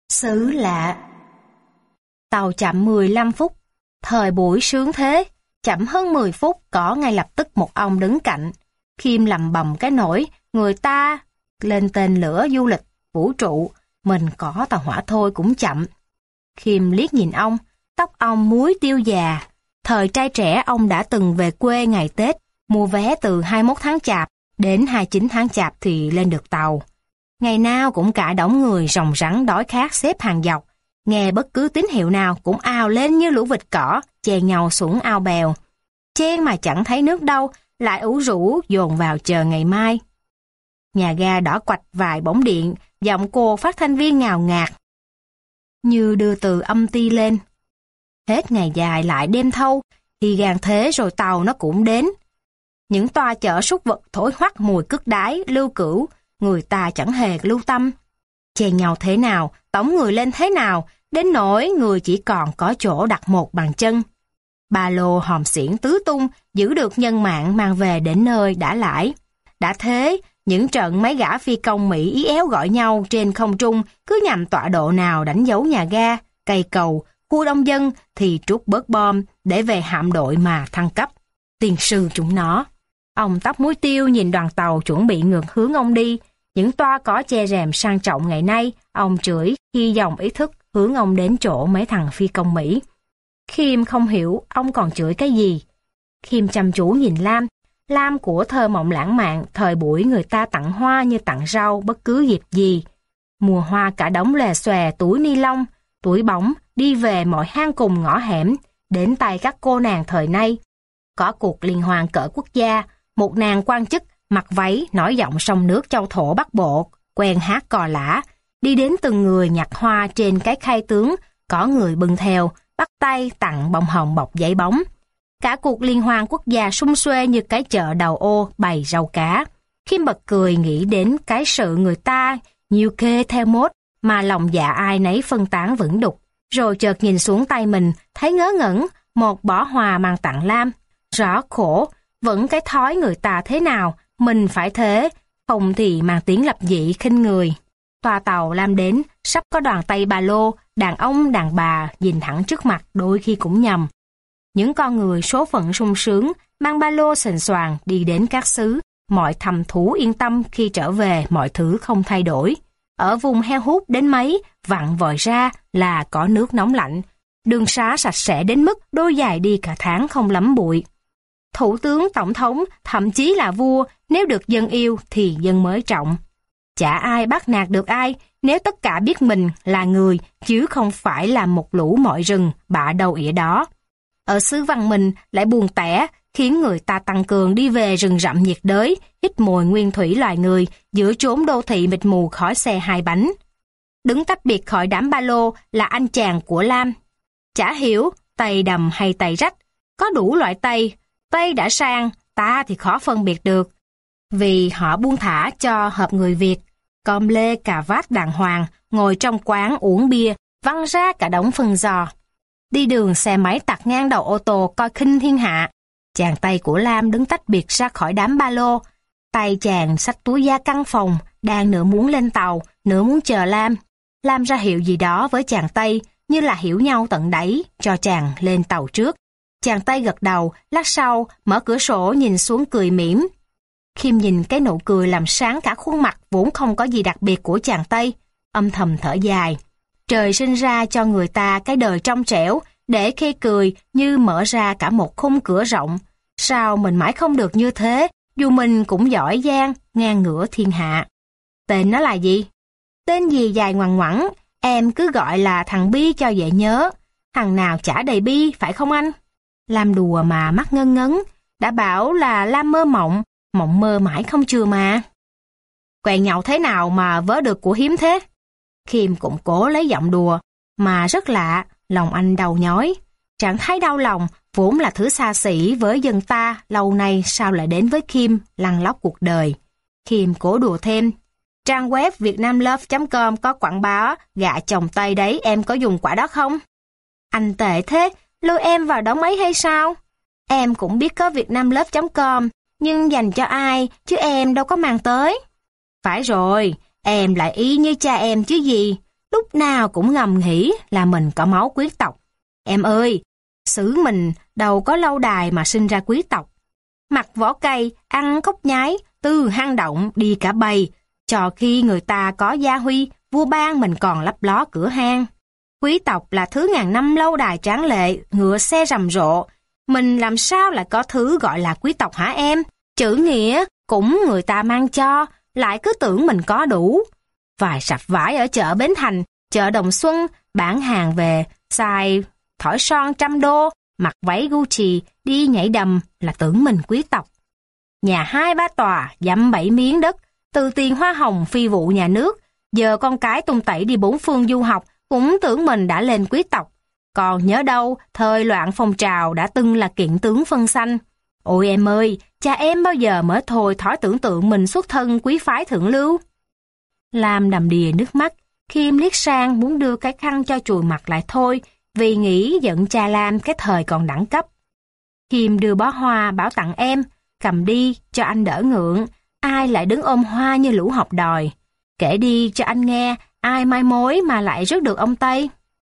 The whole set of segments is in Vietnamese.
Xứ lạ. Tàu chậm 15 phút. Thời buổi sướng thế, chậm hơn 10 phút có ngay lập tức một ông đứng cạnh. Khiêm lầm bầm cái nỗi, người ta lên tên lửa du lịch, vũ trụ, mình có tàu hỏa thôi cũng chậm. Khiêm liếc nhìn ông, tóc ông muối tiêu già. Thời trai trẻ ông đã từng về quê ngày Tết, mua vé từ 21 tháng Chạp đến 29 tháng Chạp thì lên được tàu. Ngày nào cũng cả đống người ròng rắn đói khát xếp hàng dọc, nghe bất cứ tín hiệu nào cũng ào lên như lũ vịt cỏ, chen nhau xuống ao bèo. Chen mà chẳng thấy nước đâu, lại ủ rũ dồn vào chờ ngày mai. Nhà ga đỏ quạch vài bóng điện, giọng cô phát thanh viên ngào ngạt, như đưa từ âm ti lên. Hết ngày dài lại đêm thâu, thì gàn thế rồi tàu nó cũng đến. Những toa chở súc vật thổi hoắt mùi cứt đái, lưu cữu, người ta chẳng hề lưu tâm. Chen nhau thế nào, tống người lên thế nào, đến nỗi người chỉ còn có chỗ đặt một bàn chân. Ba lô hòm xiển tứ tung, giữ được nhân mạng mang về đến nơi đã lãi. Đã thế, những trận mấy gã phi công Mỹ ý éo gọi nhau trên không trung cứ nhằm tọa độ nào đánh dấu nhà ga, cây cầu, khu đông dân thì trút bớt bom để về hạm đội mà thăng cấp. Tiền sư chúng nó. Ông tóc muối tiêu nhìn đoàn tàu chuẩn bị ngược hướng ông đi. Những toa có che rèm sang trọng ngày nay, ông chửi khi dòng ý thức hướng ông đến chỗ mấy thằng phi công Mỹ. Khiêm không hiểu ông còn chửi cái gì. Khiêm chăm chú nhìn Lam. Lam của thơ mộng lãng mạn, thời buổi người ta tặng hoa như tặng rau bất cứ dịp gì. Mùa hoa cả đống lè xòe túi ni lông, túi bóng đi về mọi hang cùng ngõ hẻm, đến tay các cô nàng thời nay. Có cuộc liên hoan cỡ quốc gia, một nàng quan chức mặc váy nói giọng sông nước châu thổ Bắc Bộ, quen hát cò lả, đi đến từng người nhặt hoa trên cái khay tướng, có người bưng theo, bắt tay tặng bông hồng bọc giấy bóng. Cả cuộc liên hoan quốc gia sum suê như cái chợ đầu ô bày rau cá. Khiêm bật cười nghĩ đến cái sự người ta nhiều kê theo mốt mà lòng dạ ai nấy phân tán vững đục. Rồi chợt nhìn xuống tay mình, thấy ngớ ngẩn, một bó hoa mang tặng Lam. Rõ khổ, vẫn cái thói người ta thế nào, mình phải thế, không thì mang tiếng lập dị khinh người. Toa tàu Lam đến, sắp có đoàn tay ba lô, đàn ông đàn bà nhìn thẳng trước mặt đôi khi cũng nhầm. Những con người số phận sung sướng, mang ba lô sền soàng đi đến các xứ, mọi thầm thú yên tâm khi trở về mọi thứ không thay đổi. Ở vùng heo hút đến mấy, vặn vòi ra là có nước nóng lạnh. Đường xá sạch sẽ đến mức đôi giày đi cả tháng không lắm bụi. Thủ tướng, tổng thống, thậm chí là vua, nếu được dân yêu thì dân mới trọng. Chả ai bắt nạt được ai nếu tất cả biết mình là người chứ không phải là một lũ mọi rừng bạ đầu ỉa đó. Ở xứ văn mình lại buồn tẻ, khiến người ta tăng cường đi về rừng rậm nhiệt đới, hít mùi nguyên thủy loài người giữa chốn đô thị mịt mù khói xe hai bánh. Đứng tách biệt khỏi đám ba lô là anh chàng của Lam. Chả hiểu tay đầm hay tay rách, có đủ loại tay. Tay đã sang, ta thì khó phân biệt được. Vì họ buông thả cho hợp người Việt, com lê cà vạt đàng hoàng, ngồi trong quán uống bia, văng ra cả đống phân giò. Đi đường xe máy tạt ngang đầu ô tô coi khinh thiên hạ. Chàng tay của Lam đứng tách biệt ra khỏi đám ba lô. Tay chàng xách túi da căn phòng, đang nửa muốn lên tàu, nửa muốn chờ Lam. Lam ra hiệu gì đó với chàng tay, như là hiểu nhau tận đáy, cho chàng lên tàu trước. Chàng tay gật đầu, lát sau, mở cửa sổ nhìn xuống cười mỉm. Khiêm nhìn cái nụ cười làm sáng cả khuôn mặt vốn không có gì đặc biệt của chàng Tây, âm thầm thở dài. Trời sinh ra cho người ta cái đời trong trẻo, để khi cười như mở ra cả một khung cửa rộng. Sao mình mãi không được như thế, dù mình cũng giỏi giang, ngang ngửa thiên hạ. Tên nó là gì? Tên gì dài ngoằn ngoẵng, em cứ gọi là thằng Bi cho dễ nhớ. Thằng nào chả đầy bi, phải không anh? Lam đùa mà mắt ngân ngấn, đã bảo là Lam mơ mộng, mộng mơ mãi không chừa mà. Quẹn nhậu thế nào mà vớ được của hiếm thế? Khiêm cũng cố lấy giọng đùa, mà rất lạ, lòng anh đau nhói. Chẳng thấy đau lòng, vốn là thứ xa xỉ với dân ta, lâu nay sao lại đến với Khiêm, lăn lóc cuộc đời. Khiêm cố đùa thêm, trang web vietnamlove.com có quảng bá gạ chồng Tây đấy, em có dùng quả đó không? Anh tệ thế, lôi em vào đóng ấy hay sao? Em cũng biết có vietnamlove.com, nhưng dành cho ai, chứ em đâu có mang tới. Phải rồi, em lại ý như cha em chứ gì. lúc nào cũng ngầm nghĩ là mình có máu quý tộc. Em ơi, xứ mình đâu có lâu đài mà sinh ra quý tộc. Mặc vỏ cây, ăn cốc nhái, từ hang động đi cả bầy, cho khi người ta có gia huy, vua ban mình còn lấp ló cửa hang. Quý tộc là thứ ngàn năm lâu đài tráng lệ, ngựa xe rầm rộ. Mình làm sao lại có thứ gọi là quý tộc hả em? Chữ nghĩa cũng người ta mang cho, lại cứ tưởng mình có đủ. Vài sạp vải ở chợ Bến Thành, chợ Đồng Xuân, bán hàng về, xài thỏi son $100, mặc váy Gucci, đi nhảy đầm là tưởng mình quý tộc. Nhà 2-3 tòa, dăm 7 miếng đất, từ tiền hoa hồng phi vụ nhà nước, giờ con cái tung tẩy đi 4 phương du học, cũng tưởng mình đã lên quý tộc. Còn nhớ đâu, thời loạn phong trào đã từng là kiện tướng phân xanh. Ôi em ơi, cha em bao giờ mới thôi thói tưởng tượng mình xuất thân quý phái thượng lưu. Lam đầm đìa nước mắt, Khiêm liếc sang muốn đưa cái khăn cho chùi mặt lại thôi, vì nghĩ giận cha Lam cái thời còn đẳng cấp. Khiêm đưa bó hoa bảo tặng em, cầm đi cho anh đỡ ngượng, ai lại đứng ôm hoa như lũ học đòi. Kể đi cho anh nghe, ai mai mối mà lại rước được ông Tây.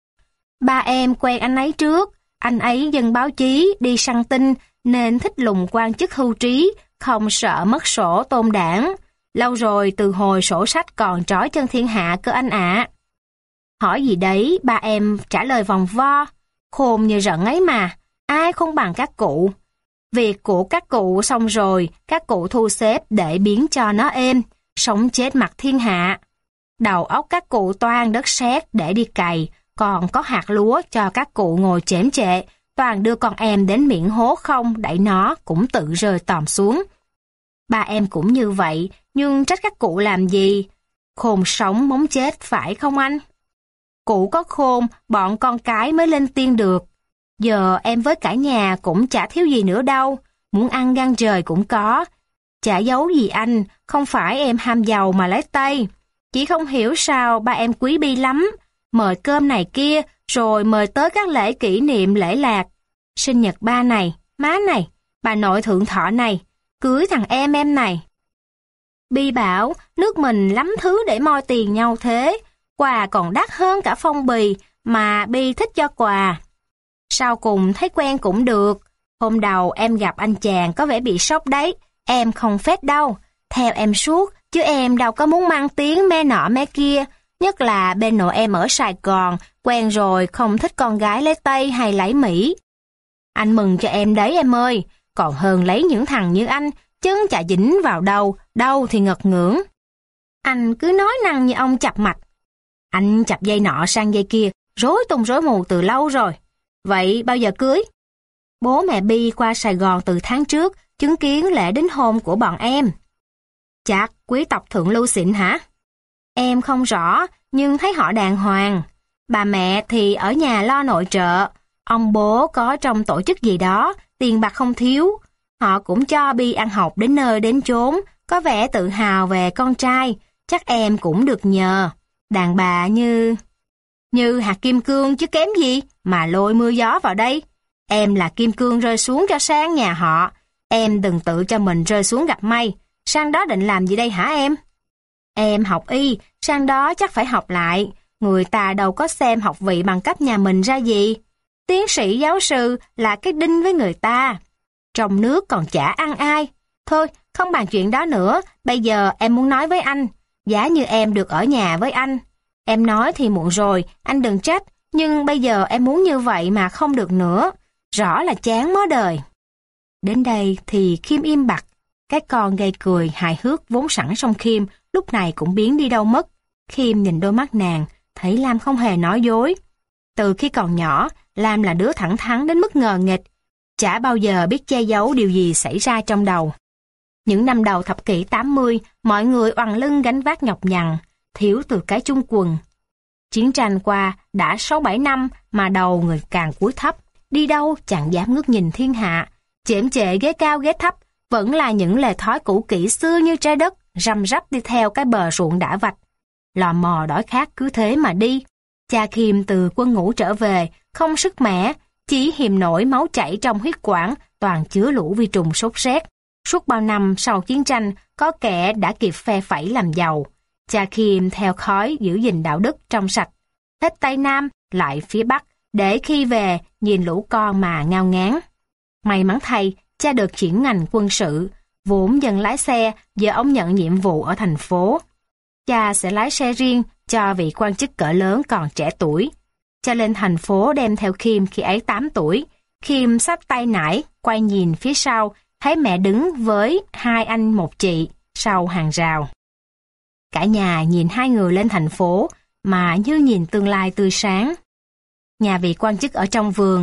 Ba em quen anh ấy trước, anh ấy dân báo chí, đi săn tin, nên thích lùng quan chức hưu trí, không sợ mất sổ tôn đảng. Lâu rồi từ hồi sổ sách còn trói chân thiên hạ cơ anh ạ. Hỏi gì đấy, ba em trả lời vòng vo, khôn như rận ấy mà, ai không bằng các cụ. Việc của các cụ xong rồi, các cụ thu xếp để biến cho nó êm, sống chết mặt thiên hạ. Đầu óc các cụ toan đất sét để đi cày, còn có hạt lúa cho các cụ ngồi chễm chệ, toàn đưa con em đến miệng hố không đẩy nó cũng tự rơi tòm xuống. Ba em cũng như vậy, nhưng trách các cụ làm gì? Khôn sống mống chết phải không anh? Cụ có khôn, bọn con cái mới lên tiên được. Giờ em với cả nhà cũng chả thiếu gì nữa đâu, muốn ăn gan trời cũng có. Chả giấu gì anh, không phải em ham giàu mà lấy tay. Chỉ không hiểu sao ba em quý Bi lắm, mời cơm này kia, rồi mời tới các lễ kỷ niệm lễ lạc. Sinh nhật ba này, má này, bà nội thượng thọ này, cưới thằng em này. Bi bảo, nước mình lắm thứ để moi tiền nhau thế, quà còn đắt hơn cả phong bì, mà Bi thích cho quà. Sau cùng thấy quen cũng được, hôm đầu em gặp anh chàng có vẻ bị sốc đấy, em không phết đâu, theo em suốt, chứ em đâu có muốn mang tiếng mê nọ mê kia, nhất là bên nội em ở Sài Gòn, quen rồi không thích con gái lấy Tây hay lấy Mỹ. Anh mừng cho em đấy em ơi, còn hơn lấy những thằng như anh, chân chả dính vào đâu thì ngật ngưỡng. Anh cứ nói năng như ông chập mạch. Anh chập dây nọ sang dây kia, rối tung rối mù từ lâu rồi. Vậy bao giờ cưới? Bố mẹ Bi qua Sài Gòn từ tháng trước, chứng kiến lễ đính hôn của bọn em. Chắc quý tộc thượng lưu xịn hả? Em không rõ, nhưng thấy họ đàng hoàng. Bà mẹ thì ở nhà lo nội trợ, ông bố có trong tổ chức gì đó, tiền bạc không thiếu. Họ cũng cho Bi ăn học đến nơi đến chốn, có vẻ tự hào về con trai, chắc em cũng được nhờ. Đàn bà như hạt kim cương chứ kém gì mà lôi mưa gió vào đây. Em là kim cương rơi xuống cho sang nhà họ, em đừng tự cho mình rơi xuống gặp may. Sang đó định làm gì đây hả em? Em học y, sang đó chắc phải học lại, người ta đâu có xem học vị bằng cấp nhà mình ra gì. Tiến sĩ giáo sư là cái đinh với người ta. Trong nước còn chả ăn ai. Thôi, không bàn chuyện đó nữa, bây giờ em muốn nói với anh, giá như em được ở nhà với anh. Em nói thì muộn rồi, anh đừng trách, nhưng bây giờ em muốn như vậy mà không được nữa. Rõ là chán mớ đời. Đến đây thì Khiêm im bặt. Cái con gây cười hài hước vốn sẵn trong Khiêm lúc này cũng biến đi đâu mất. Khiêm nhìn đôi mắt nàng, thấy Lam không hề nói dối. Từ khi còn nhỏ, Lam là đứa thẳng thắn đến mức ngờ nghịch, chả bao giờ biết che giấu điều gì xảy ra trong đầu. Những năm đầu thập kỷ 80, mọi người oằn lưng gánh vác nhọc nhằn, thiếu từ cái chung quần. Chiến tranh qua đã 6-7 năm mà đầu người càng cúi thấp, đi đâu chẳng dám ngước nhìn thiên hạ, chễm chệ ghế cao ghế thấp, vẫn là những lề thói cũ kỹ xưa như trái đất, răm rắp đi theo cái bờ ruộng đã vạch. Lò mò đói khát cứ thế mà đi. Cha Khiêm từ quân ngũ trở về, không sức mẻ, chỉ hiềm nổi máu chảy trong huyết quản, toàn chứa lũ vi trùng sốt rét. Suốt bao năm sau chiến tranh, có kẻ đã kịp phe phẩy làm giàu. Cha Kim theo khói giữ gìn đạo đức trong sạch, hết Tây Nam lại phía Bắc, để khi về nhìn lũ con mà ngao ngán. May mắn thay, cha được chuyển ngành quân sự, vốn dần lái xe, giờ ông nhận nhiệm vụ ở thành phố. Cha sẽ lái xe riêng cho vị quan chức cỡ lớn còn trẻ tuổi. Cha lên thành phố đem theo Kim khi ấy 8 tuổi. Kim xách tay nải, quay nhìn phía sau, thấy mẹ đứng với 2 anh một chị sau hàng rào. Cả nhà nhìn hai người lên thành phố mà như nhìn tương lai tươi sáng. Nhà vị quan chức ở trong vườn,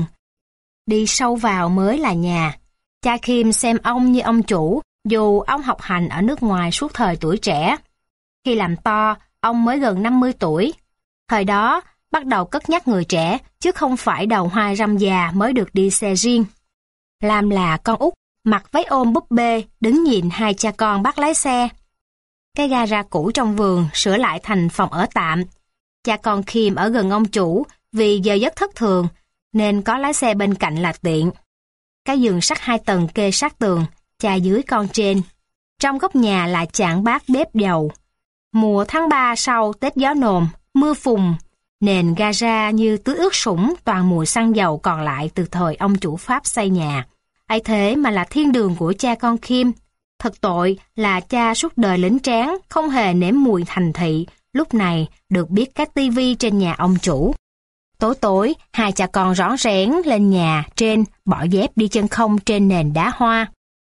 đi sâu vào mới là nhà. Cha Kim xem ông như ông chủ, dù ông học hành ở nước ngoài suốt thời tuổi trẻ. Khi làm to, ông mới gần 50 tuổi. Thời đó, bắt đầu cất nhắc người trẻ, chứ không phải đầu hoa răm già mới được đi xe riêng. Lam là con út, mặc váy ôm búp bê, đứng nhìn hai cha con bắt lái xe. Cái gara cũ trong vườn sửa lại thành phòng ở tạm. Cha con Kim ở gần ông chủ, vì giờ giấc thất thường, nên có lái xe bên cạnh là tiện. Cái giường sắt 2 tầng kê sát tường, cha dưới con trên. Trong góc nhà là chảng bát bếp dầu. Mùa tháng 3 sau Tết gió nồm, mưa phùn, nền gara như tưới ướt sũng toàn mùi xăng dầu còn lại từ thời ông chủ Pháp xây nhà. Ấy thế mà là thiên đường của cha con Kim. Thật tội là cha suốt đời lính tráng, không hề nếm mùi thành thị, lúc này được biết cái tivi trên nhà ông chủ. Tối tối, hai cha con rón rén lên nhà trên, bỏ dép đi chân không trên nền đá hoa.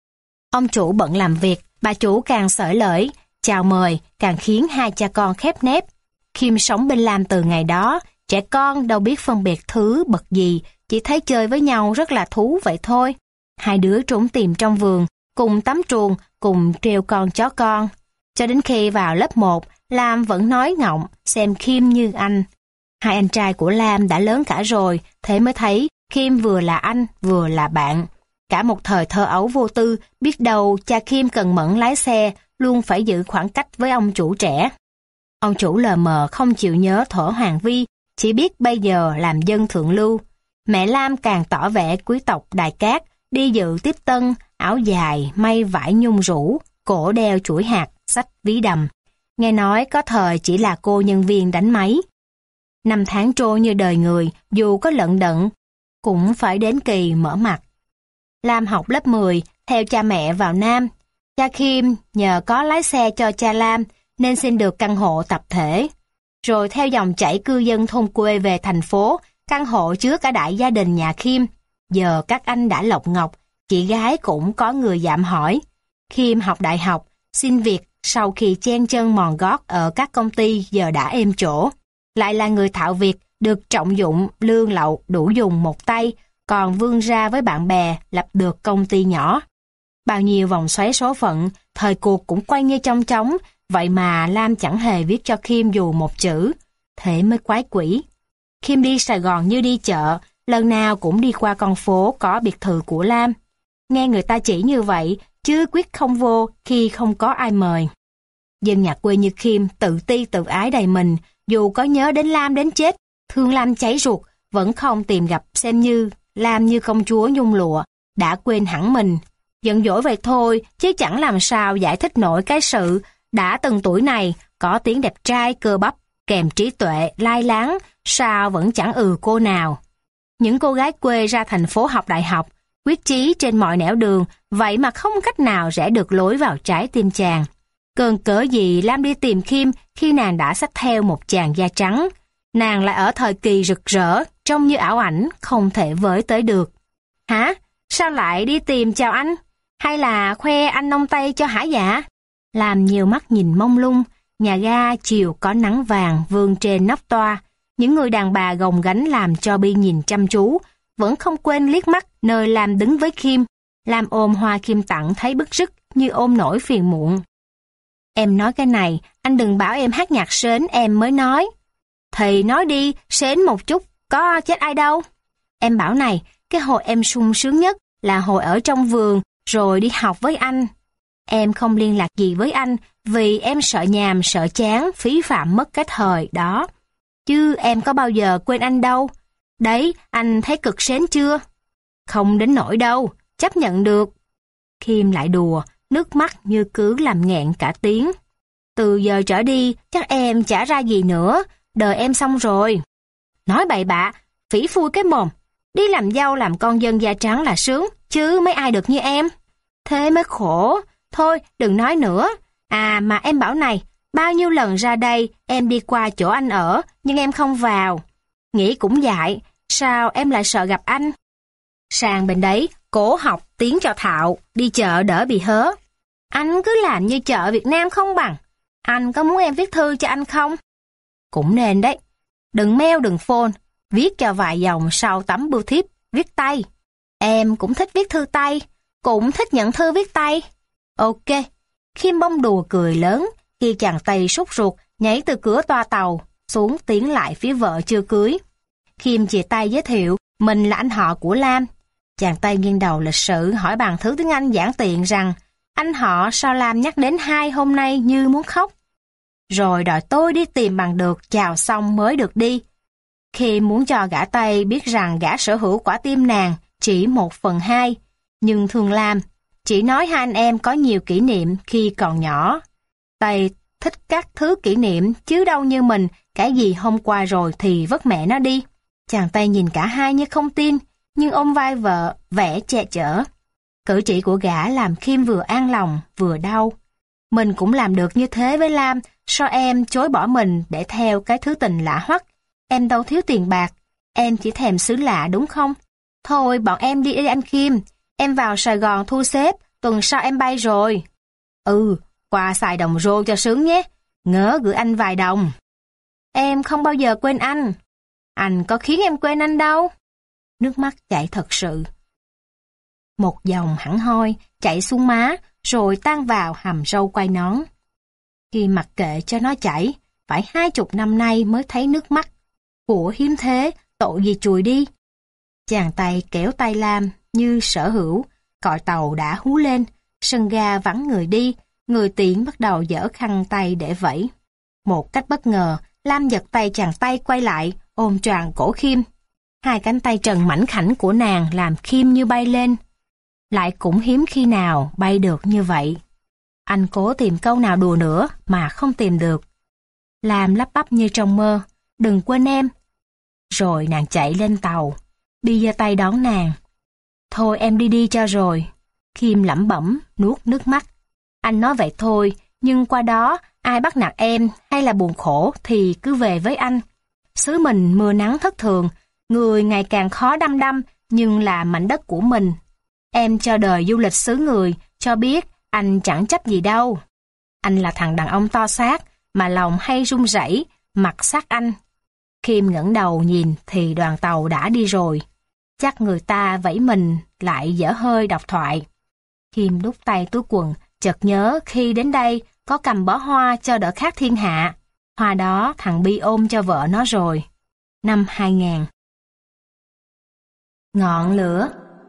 Ông chủ bận làm việc, bà chủ càng xởi lởi, chào mời, càng khiến hai cha con khép nép. Kim sống bên Lam từ ngày đó, trẻ con đâu biết phân biệt thứ bậc gì, chỉ thấy chơi với nhau rất là thú vậy thôi. Hai đứa trốn tìm trong vườn, cùng tắm truồng, cùng treo con chó con. Cho đến khi vào lớp 1, Lam vẫn nói ngọng, xem Kim như anh. Hai anh trai của Lam đã lớn cả rồi, thế mới thấy Kim vừa là anh, vừa là bạn. Cả một thời thơ ấu vô tư, biết đâu cha Kim cần mẫn lái xe, luôn phải giữ khoảng cách với ông chủ trẻ. Ông chủ lờ mờ không chịu nhớ thuở Hoàng Vi, chỉ biết bây giờ làm dân thượng lưu. Mẹ Lam càng tỏ vẻ quý tộc Đài Cát, đi dự tiếp tân, áo dài, may vải nhung rũ, cổ đeo chuỗi hạt, xách ví đầm. Nghe nói có thời chỉ là cô nhân viên đánh máy. Năm tháng trôi như đời người, dù có lận đận, cũng phải đến kỳ mở mặt. Lam học lớp 10, theo cha mẹ vào Nam. Cha Kim nhờ có lái xe cho cha Lam, nên xin được căn hộ tập thể. Rồi theo dòng chảy cư dân thôn quê về thành phố, căn hộ chứa cả đại gia đình nhà Kim. Giờ các anh đã lộc ngọc, chị gái cũng có người dạm hỏi. Kim học đại học, xin việc sau khi chen chân mòn gót ở các công ty giờ đã êm chỗ. Lại là người thạo việc, được trọng dụng, lương lậu, đủ dùng một tay, còn vươn ra với bạn bè, lập được công ty nhỏ. Bao nhiêu vòng xoáy số phận, thời cuộc cũng quay như chong chóng, vậy mà Lam chẳng hề viết cho Kim dù một chữ. Thế mới quái quỷ. Kim đi Sài Gòn như đi chợ, lần nào cũng đi qua con phố có biệt thự của Lam. Nghe người ta chỉ như vậy, chứ quyết không vô khi không có ai mời. Dân nhà quê như Kim tự ti tự ái đầy mình, dù có nhớ đến Lam đến chết, thương Lam cháy ruột, vẫn không tìm gặp xem như Lam như công chúa nhung lụa, đã quên hẳn mình. Giận dỗi vậy thôi, chứ chẳng làm sao giải thích nổi cái sự đã từng tuổi này, có tiếng đẹp trai cơ bắp, kèm trí tuệ, lai láng, sao vẫn chẳng cô nào. Những cô gái quê ra thành phố học đại học, quyết chí trên mọi nẻo đường, vậy mà không cách nào rẽ được lối vào trái tim chàng. Cơn cớ gì Lam đi tìm Kim khi nàng đã xách theo một chàng da trắng. Nàng lại ở thời kỳ rực rỡ, trông như ảo ảnh, không thể với tới được. Hả? Sao lại đi tìm chào anh? Hay là khoe anh nông Tây cho hả dạ? Làm nhiều mắt nhìn mông lung, nhà ga chiều có nắng vàng vương trên nóc toa. Những người đàn bà gồng gánh làm cho Bi nhìn chăm chú, vẫn không quên liếc mắt nơi Lam đứng với Kim. Lam ôm hoa Kim tặng thấy bức rứt như ôm nỗi phiền muộn. Em nói cái này, anh đừng bảo em hát nhạc sến em mới nói. Thì nói đi, sến một chút, có chết ai đâu. Em bảo này, cái hồi em sung sướng nhất là hồi ở trong vườn rồi đi học với anh. Em không liên lạc gì với anh vì em sợ nhàm, sợ chán, phí phạm mất cái thời đó. Chứ em có bao giờ quên anh đâu. Đấy, anh thấy cực sến chưa? Không đến nỗi đâu, chấp nhận được. Kim lại đùa, nước mắt như cứ làm nghẹn cả tiếng. Từ giờ trở đi, chắc em chả ra gì nữa, đời em xong rồi. Nói bậy bạ, phỉ phui cái mồm. Đi làm dâu làm con dân da trắng là sướng, chứ mấy ai được như em. Thế mới khổ. Thôi, đừng nói nữa. À mà em bảo này, bao nhiêu lần ra đây em đi qua chỗ anh ở, nhưng em không vào. Nghĩ cũng dại, sao em lại sợ gặp anh? Sang bên đấy, cố học tiếng cho thạo, đi chợ đỡ bị hớ. Anh cứ làm như chợ Việt Nam không bằng. Anh có muốn em viết thư cho anh không? Cũng nên đấy. Đừng mail đừng phone, viết cho vài dòng sau tấm bưu thiếp, viết tay. Em cũng thích viết thư tay, cũng thích nhận thư viết tay. Ok. Khiêm bông đùa cười lớn khi chàng Tây sốt ruột nhảy từ cửa toa tàu xuống tiến lại phía vợ chưa cưới. Khiêm chìa tay giới thiệu mình là anh họ của Lam. Chàng Tây nghiêng đầu lịch sự hỏi bằng thứ tiếng Anh giản tiện rằng anh họ sao Lam nhắc đến hai hôm nay như muốn khóc. Rồi đòi tôi đi tìm bằng được chào xong mới được đi. Khiêm muốn cho gã Tây biết rằng gã sở hữu quả tim nàng chỉ 1/2, nhưng thương Lam. Chỉ nói hai anh em có nhiều kỷ niệm khi còn nhỏ. Tây thích các thứ kỷ niệm chứ đâu như mình, cái gì hôm qua rồi thì vất mẹ nó đi. Chàng Tây nhìn cả hai như không tin, nhưng ôm vai vợ, vẻ che chở. Cử chỉ của gã làm Khiêm vừa an lòng, vừa đau. Mình cũng làm được như thế với Lam, sao em chối bỏ mình để theo cái thứ tình lạ hoắc? Em đâu thiếu tiền bạc, em chỉ thèm xứ lạ đúng không? Thôi bọn em đi anh Khiêm, em vào Sài Gòn thu xếp, tuần sau em bay rồi. Ừ, qua xài đồng rô cho sướng nhé, ngỡ gửi anh vài đồng. Em không bao giờ quên anh có khiến em quên anh đâu. Nước mắt chảy thật sự. Một dòng hẳn hoi chảy xuống má, rồi tan vào hàm râu quai nón. Khi mặc kệ cho nó chảy, phải 20 năm nay mới thấy nước mắt. Của hiếm thế, tội gì chùi đi. Chàng Tây kéo tay Lam như sở hữu, còi tàu đã hú lên, sân ga vắng người đi, người tiễn bắt đầu giở khăn tay để vẫy. Một cách bất ngờ, Lam giật tay chàng Tây quay lại, ôm choàng cổ Khiêm. Hai cánh tay trần mảnh khảnh của nàng làm Khiêm như bay lên. Lại cũng hiếm khi nào bay được như vậy. Anh cố tìm câu nào đùa nữa mà không tìm được. Lam lắp bắp như trong mơ, đừng quên em. Rồi nàng chạy lên tàu, Bi giơ tay đón nàng. Thôi em đi cho rồi. Khiêm lẩm bẩm, nuốt nước mắt. Anh nói vậy thôi, nhưng qua đó ai bắt nạt em hay là buồn khổ thì cứ về với anh. Xứ mình mưa nắng thất thường, người ngày càng khó đăm đăm, nhưng là mảnh đất của mình. Em cho đời du lịch xứ người, cho biết anh chẳng chấp gì đâu. Anh là thằng đàn ông to xác, mà lòng hay run rẩy, mặt sát anh. Khiêm ngẩng đầu nhìn thì đoàn tàu đã đi rồi. Chắc người ta vẫy mình lại dở hơi độc thoại. Khiêm đút tay túi quần, chợt nhớ khi đến đây có cầm bó hoa cho đỡ khác thiên hạ. Hoa đó thằng Bi ôm cho vợ nó rồi. Năm 2000. Ngọn lửa.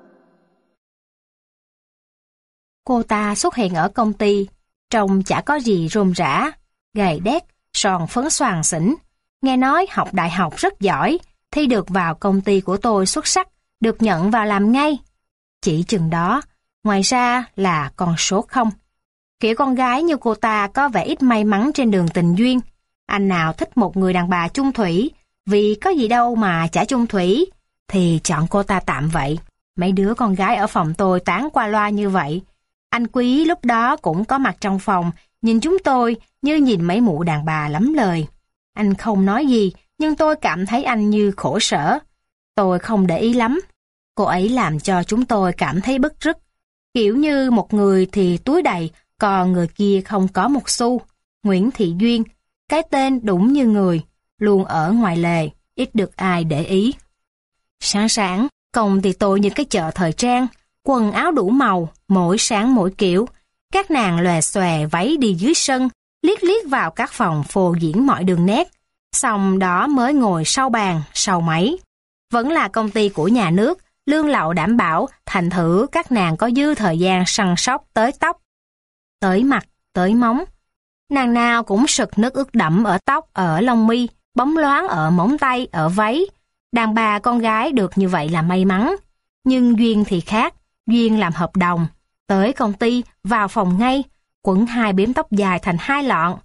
Cô ta xuất hiện ở công ty, trông chả có gì rôm rã, gầy đét, sòn phấn xoàng xỉn. Nghe nói học đại học rất giỏi, thi được vào công ty của tôi xuất sắc, được nhận vào làm ngay. Chỉ chừng đó, ngoài ra là con số 0. Kiểu con gái như cô ta có vẻ ít may mắn trên đường tình duyên. Anh nào thích một người đàn bà chung thủy, vì có gì đâu mà chả chung thủy, thì chọn cô ta tạm vậy. Mấy đứa con gái ở phòng tôi tán qua loa như vậy. Anh Quý lúc đó cũng có mặt trong phòng, nhìn chúng tôi như nhìn mấy mụ đàn bà lắm lời. Anh không nói gì, nhưng tôi cảm thấy anh như khổ sở. Tôi không để ý lắm. Cô ấy làm cho chúng tôi cảm thấy bứt rứt. Kiểu như một người thì túi đầy, còn người kia không có một xu. Nguyễn Thị Duyên, cái tên đúng như người, luôn ở ngoài lề, ít được ai để ý. Sáng sáng, công ty tôi như cái chợ thời trang, quần áo đủ màu, mỗi sáng mỗi kiểu. Các nàng lòe xòe váy đi dưới sân, liếc liếc vào các phòng phô diễn mọi đường nét. Xong đó mới ngồi sau bàn, sau máy. Vẫn là công ty của nhà nước, lương lậu đảm bảo, thành thử các nàng có dư thời gian săn sóc tới tóc, tới mặt, tới móng. Nàng nào cũng sực nước ướt đẫm ở tóc, ở lông mi, bóng loáng ở móng tay, ở váy. Đàn bà con gái được như vậy là may mắn. Nhưng Duyên thì khác, Duyên làm hợp đồng. Tới công ty, vào phòng ngay, quấn 2 bím tóc dài thành 2 lọn,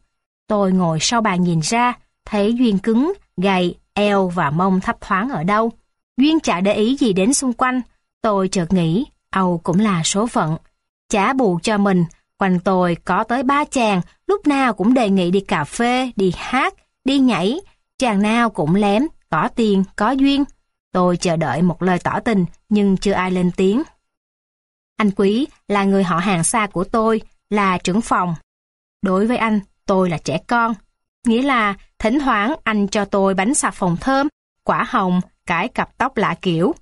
Tôi ngồi sau bàn nhìn ra, thấy Duyên cứng, gầy, eo và mông thấp thoáng ở đâu. Duyên chả để ý gì đến xung quanh. Tôi chợt nghĩ, Âu cũng là số phận. Chả bù cho mình, quanh tôi có tới 3 chàng, lúc nào cũng đề nghị đi cà phê, đi hát, đi nhảy. Chàng nào cũng lém, có tiền, có duyên. Tôi chờ đợi một lời tỏ tình, nhưng chưa ai lên tiếng. Anh Quý là người họ hàng xa của tôi, là trưởng phòng. Đối với anh, tôi là trẻ con. Nghĩa là thỉnh thoảng anh cho tôi bánh xà phòng thơm, quả hồng, cái cặp tóc lạ kiểu.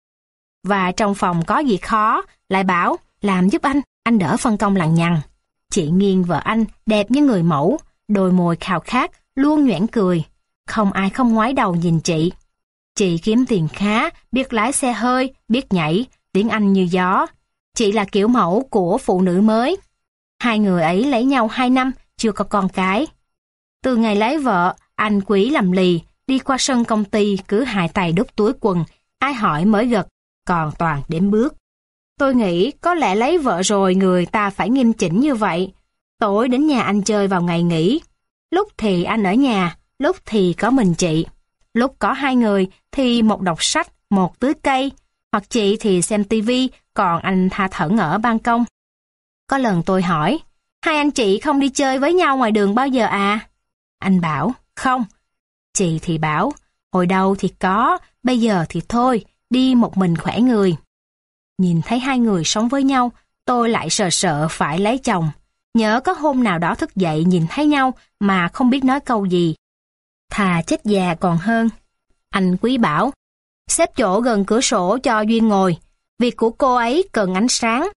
Và trong phòng có gì khó, lại bảo làm giúp anh đỡ phân công lằng nhằng. Chị Nghiên vợ anh đẹp như người mẫu, đôi môi khao khát, luôn nhoẻn cười. Không ai không ngoái đầu nhìn chị. Chị kiếm tiền khá, biết lái xe hơi, biết nhảy, tiếng Anh như gió. Chị là kiểu mẫu của phụ nữ mới. Hai người ấy lấy nhau 2 năm, chưa có con cái. Từ ngày lấy vợ, anh Quý làm lì, đi qua sân công ty cứ hai tay đút túi quần, ai hỏi mới gật, còn toàn đếm bước. Tôi nghĩ có lẽ lấy vợ rồi người ta phải nghiêm chỉnh như vậy. Tối đến nhà anh chơi vào ngày nghỉ. Lúc thì anh ở nhà, lúc thì có mình chị. Lúc có 2 người thì một đọc sách, một tưới cây, hoặc chị thì xem tivi, còn anh tha thẩn ở ban công. Có lần tôi hỏi, 2 anh chị không đi chơi với nhau ngoài đường bao giờ à? Anh bảo, không. Chị thì bảo, hồi đầu thì có, bây giờ thì thôi, đi một mình khỏe người. Nhìn thấy 2 người sống với nhau, tôi lại sợ phải lấy chồng. Nhỡ có hôm nào đó thức dậy nhìn thấy nhau mà không biết nói câu gì. Thà chết già còn hơn. Anh Quý bảo, xếp chỗ gần cửa sổ cho Duyên ngồi, việc của cô ấy cần ánh sáng.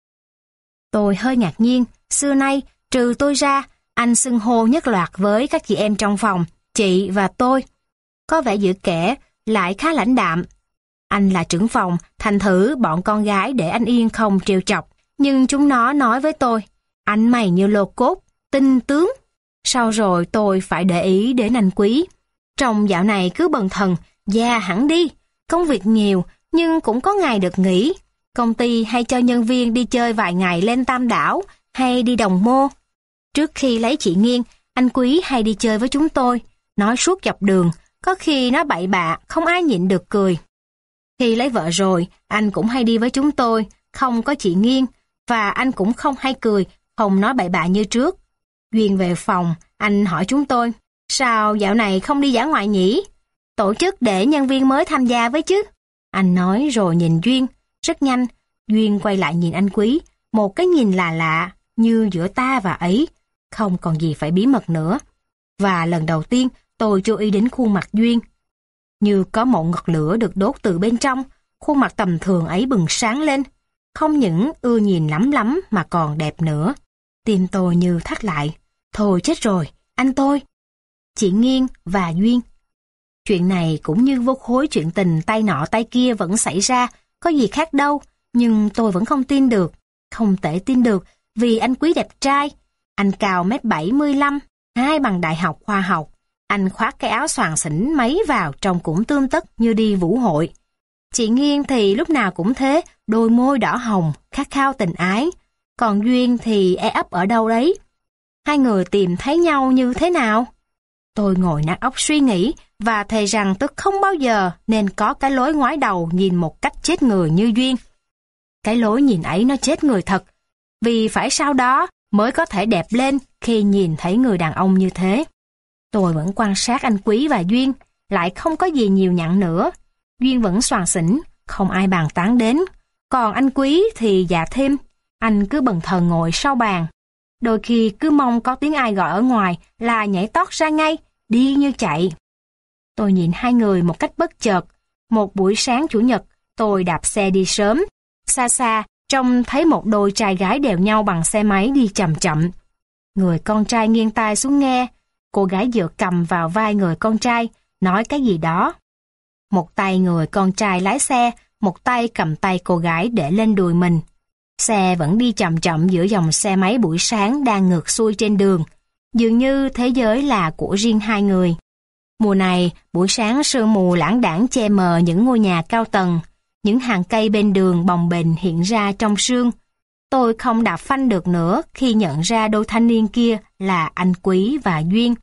Tôi hơi ngạc nhiên, xưa nay, trừ tôi ra, anh xưng hô nhất loạt với các chị em trong phòng, chị và tôi. Có vẻ giữ kẻ, lại khá lãnh đạm. Anh là trưởng phòng, thành thử bọn con gái để anh yên không trêu chọc. Nhưng chúng nó nói với tôi, anh mày như lô cốt, tinh tướng. Sau rồi tôi phải để ý đến anh Quý. Trong dạo này cứ bần thần, già hẳn đi. Công việc nhiều, nhưng cũng có ngày được nghỉ. Công ty hay cho nhân viên đi chơi vài ngày lên Tam Đảo, hay đi Đồng Mô. Trước khi lấy chị Nghiên, anh Quý hay đi chơi với chúng tôi, nói suốt dọc đường, có khi nó bậy bạ, không ai nhịn được cười. Khi lấy vợ rồi, anh cũng hay đi với chúng tôi, không có chị Nghiên, và anh cũng không hay cười, không nói bậy bạ như trước. Duyên về phòng, anh hỏi chúng tôi, sao dạo này không đi dã ngoại nhỉ? Tổ chức để nhân viên mới tham gia với chứ. Anh nói rồi nhìn Duyên, rất nhanh, Duyên quay lại nhìn anh Quý, một cái nhìn lạ lạ, như giữa ta và ấy, không còn gì phải bí mật nữa. Và lần đầu tiên tôi chú ý đến khuôn mặt Duyên. Như có một ngọn lửa được đốt từ bên trong, khuôn mặt tầm thường ấy bừng sáng lên. Không những ưa nhìn lắm mà còn đẹp nữa. Tim tôi như thắt lại. Thôi chết rồi, anh tôi. Chị Nghiên và Duyên. Chuyện này cũng như vô khối chuyện tình tay nọ tay kia vẫn xảy ra, có gì khác đâu, nhưng tôi vẫn không tin được. Không thể tin được vì anh Quý đẹp trai. Anh cao 1m75, 2 bằng đại học khoa học. Anh khoác cái áo xoàng xỉn mấy vào trông cũng tươm tất như đi vũ hội. Chị Nghiên thì lúc nào cũng thế, đôi môi đỏ hồng, khát khao tình ái. Còn Duyên thì e ấp ở đâu đấy. 2 người tìm thấy nhau như thế nào? Tôi ngồi nát óc suy nghĩ và thề rằng tôi không bao giờ nên có cái lối ngoái đầu nhìn một cách chết người như Duyên. Cái lối nhìn ấy nó chết người thật, vì phải sau đó mới có thể đẹp lên khi nhìn thấy người đàn ông như thế. Tôi vẫn quan sát anh Quý và Duyên, lại không có gì nhiều nhặn nữa. Duyên vẫn xoàng xỉn, không ai bàn tán đến. Còn anh Quý thì già thêm, anh cứ bần thần ngồi sau bàn. Đôi khi cứ mong có tiếng ai gọi ở ngoài là nhảy tót ra ngay, đi như chạy. Tôi nhìn 2 người một cách bất chợt. Một buổi sáng Chủ nhật, tôi đạp xe đi sớm. Xa xa, trông thấy một đôi trai gái đèo nhau bằng xe máy đi chậm chậm. Người con trai nghiêng tai xuống nghe, cô gái dựa cầm vào vai người con trai, nói cái gì đó. Một tay người con trai lái xe, một tay cầm tay cô gái để lên đùi mình. Xe vẫn đi chậm chậm giữa dòng xe máy buổi sáng đang ngược xuôi trên đường. Dường như thế giới là của riêng 2 người. Mùa này, buổi sáng sương mù lãng đãng che mờ những ngôi nhà cao tầng. Những hàng cây bên đường bồng bềnh hiện ra trong sương. Tôi không đạp phanh được nữa khi nhận ra đôi thanh niên kia là anh Quý và Duyên.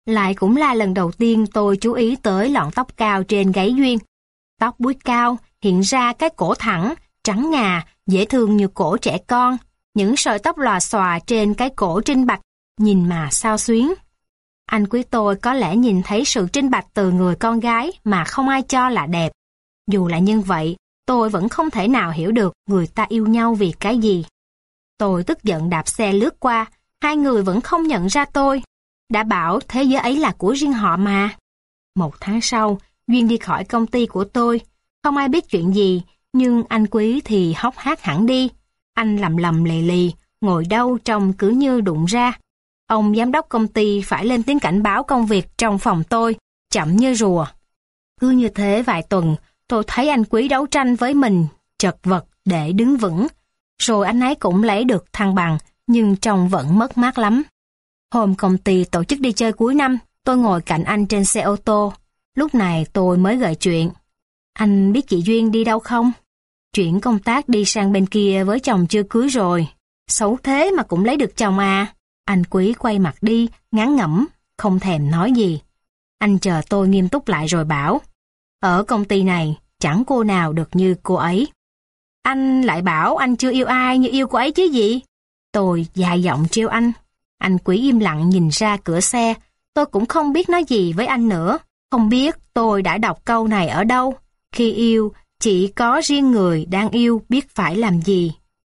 Lại cũng là lần đầu tiên tôi chú ý tới lọn tóc cao trên gáy Duyên. Tóc búi cao, hiện ra cái cổ thẳng, trắng ngà, dễ thương như cổ trẻ con. Những sợi tóc lòa xòa trên cái cổ trinh bạch, nhìn mà xao xuyến. Anh quý tôi có lẽ nhìn thấy sự trinh bạch từ người con gái mà không ai cho là đẹp. Dù là như vậy, tôi vẫn không thể nào hiểu được người ta yêu nhau vì cái gì. Tôi tức giận đạp xe lướt qua, hai người vẫn không nhận ra tôi. Đã bảo thế giới ấy là của riêng họ mà. 1 tháng sau, Duyên đi khỏi công ty của tôi. Không ai biết chuyện gì, nhưng anh quý thì hốc hác hẳn đi. Anh lầm lầm lì lì, ngồi đâu trông cứ như đụng ra. Ông giám đốc công ty phải lên tiếng cảnh báo công việc trong phòng tôi, chậm như rùa. Cứ như thế vài tuần, tôi thấy anh quý đấu tranh với mình, chật vật để đứng vững. Rồi anh ấy cũng lấy được thăng bằng, nhưng trông vẫn mất mát lắm. Hôm công ty tổ chức đi chơi cuối năm, tôi ngồi cạnh anh trên xe ô tô. Lúc này tôi mới gợi chuyện. Anh biết chị Duyên đi đâu không? Chuyển công tác đi sang bên kia với chồng chưa cưới rồi. Xấu thế mà cũng lấy được chồng à. Anh quý quay mặt đi, ngán ngẩm, không thèm nói gì. Anh chờ tôi nghiêm túc lại rồi bảo. Ở công ty này, chẳng cô nào được như cô ấy. Anh lại bảo anh chưa yêu ai như yêu cô ấy chứ gì? Tôi dài giọng trêu anh. Anh quý im lặng nhìn ra cửa xe. Tôi cũng không biết nói gì với anh nữa. Không biết tôi đã đọc câu này ở đâu. Khi yêu, chỉ có riêng người đang yêu biết phải làm gì.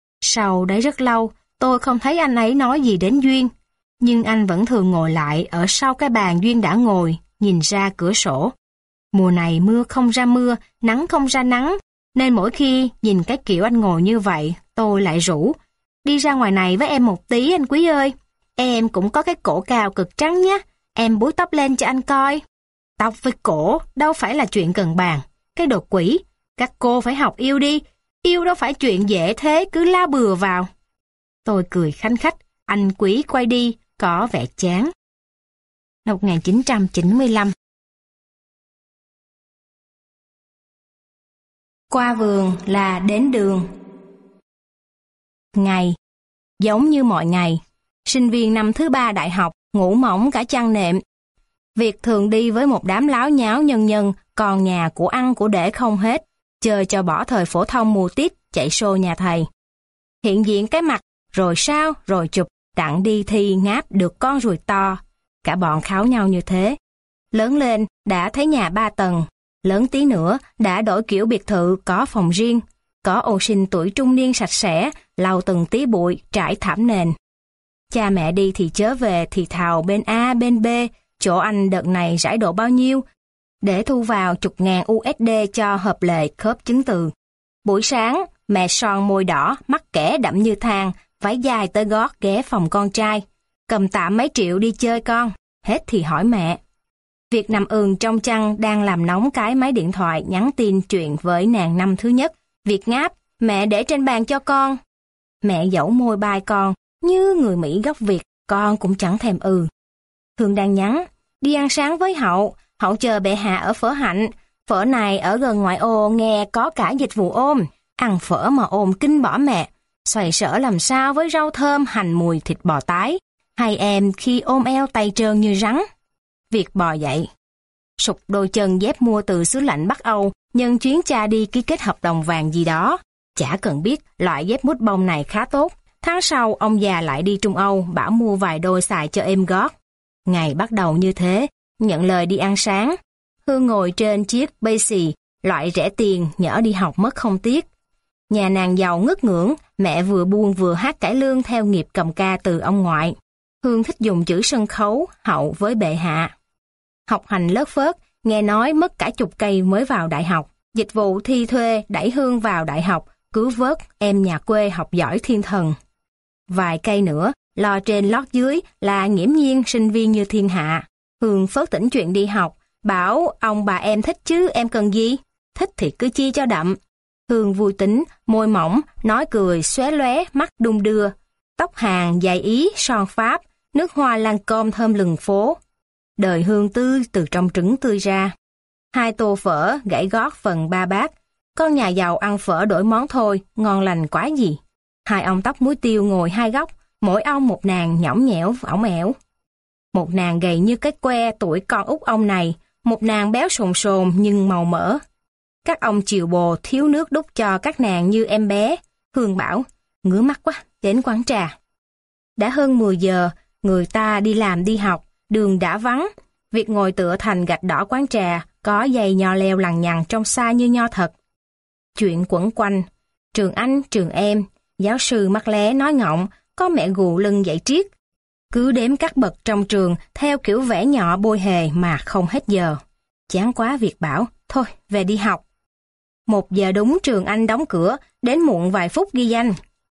Sau đấy rất lâu, tôi không thấy anh ấy nói gì đến Duyên. Nhưng anh vẫn thường ngồi lại ở sau cái bàn Duyên đã ngồi, nhìn ra cửa sổ. Mùa này mưa không ra mưa, nắng không ra nắng, nên mỗi khi nhìn cái kiểu anh ngồi như vậy, tôi lại rủ. Đi ra ngoài này với em một tí anh quý ơi. Em cũng có cái cổ cao cực trắng nhé, em búi tóc lên cho anh coi. Tóc với cổ đâu phải là chuyện cần bàn. Cái đồ quỷ, các cô phải học yêu đi. Yêu đâu phải chuyện dễ thế, cứ la bừa vào. Tôi cười khanh khách, anh quý quay đi, có vẻ chán. Năm 1995. Qua vườn là đến đường. Ngày, giống như mọi ngày, sinh viên năm thứ 3 đại học, ngủ mỏng cả chăn nệm. Việc thường đi với một đám láo nháo nhân nhân, còn nhà của ăn của để không hết, chờ cho bỏ thời phổ thông mù tít, chạy xô nhà thầy. Hiện diện cái mặt, rồi sao, rồi chụp, đặng đi thi ngáp được con ruồi to. Cả bọn kháo nhau như thế. Lớn lên, đã thấy nhà 3 tầng. Lớn tí nữa, đã đổi kiểu biệt thự có phòng riêng. Có ô sinh tuổi trung niên sạch sẽ, lau từng tí bụi, trải thảm nền. Cha mẹ đi thì chớ về thì thào bên A, bên B, chỗ anh đợt này rải độ bao nhiêu, để thu vào chục ngàn USD cho hợp lệ khớp chứng từ. Buổi sáng, mẹ son môi đỏ, mắt kẻ đậm như than, váy dài tới gót ghé phòng con trai. Cầm tạm mấy triệu đi chơi con, hết thì hỏi mẹ. Việc nằm trong chăn đang làm nóng cái máy điện thoại nhắn tin chuyện với nàng năm thứ nhất. Việc ngáp, mẹ để trên bàn cho con. Mẹ dẫu môi bai con, như người Mỹ gốc Việt, con cũng chẳng thèm Thường đang nhắn, đi ăn sáng với Hậu chờ bệ hạ ở Phở Hạnh. Phở này ở gần ngoại ô nghe có cả dịch vụ ôm. Ăn phở mà ôm kinh bỏ mẹ. Xoài sở làm sao với rau thơm hành mùi thịt bò tái. Hay em khi ôm eo tay trơn như rắn. Việc bò dậy. Sụt đôi chân dép mua từ xứ lạnh Bắc Âu, nhân chuyến cha đi ký kết hợp đồng vàng gì đó. Chả cần biết loại dép mút bông này khá tốt. Tháng sau ông già lại đi Trung Âu, bảo mua vài đôi xài cho êm gót. Ngày bắt đầu như thế, nhận lời đi ăn sáng. Hương ngồi trên chiếc Bixi, loại rẻ tiền, nhỡ đi học mất không tiếc. Nhà nàng giàu ngất ngưỡng, mẹ vừa buôn vừa hát cải lương theo nghiệp cầm ca từ ông ngoại. Hương thích dùng chữ sân khấu, Hậu với bệ hạ. Học hành lớt phớt, nghe nói mất cả chục cây mới vào đại học. Dịch vụ thi thuê đẩy Hương vào đại học, cứu vớt em nhà quê học giỏi thiên thần. Vài cây nữa, lo trên lót dưới là nghiễm nhiên sinh viên như thiên hạ. Hương phớt tỉnh chuyện đi học, bảo ông bà em thích chứ em cần gì? Thích thì cứ chia cho đậm. Hương vui tính, môi mỏng, nói cười xóe lóe, mắt đung đưa. Tóc Hàn, giày Ý, son Pháp, nước hoa Lancôme thơm lừng phố. Đời Hương tươi từ trong trứng tươi ra. 2 tô phở, gãy gót phần 3 bát. Con nhà giàu ăn phở đổi món thôi, ngon lành quá gì. 2 ông tóc muối tiêu ngồi 2 góc, mỗi ông một nàng nhõng nhẽo, ỏng ẻo. Một nàng gầy như cái que tuổi con út ông này, một nàng béo sồn sồn nhưng màu mỡ. Các ông chiều bồ thiếu nước đút cho các nàng như em bé. Hương bảo, ngứa mắt quá, đến quán trà. Đã hơn 10 giờ, người ta đi làm đi học, đường đã vắng. Việc ngồi tựa thành gạch đỏ quán trà, có dây nho leo lằng nhằng trong xa như nho thật. Chuyện quẩn quanh, trường anh, trường em, giáo sư mắt lé nói ngọng, có mẹ gù lưng dạy triết. Cứ đếm các bậc trong trường theo kiểu vẽ nhỏ bôi hề mà không hết giờ. Chán quá việc bảo, thôi về đi học. 1 giờ đúng trường anh đóng cửa, đến muộn vài phút ghi danh.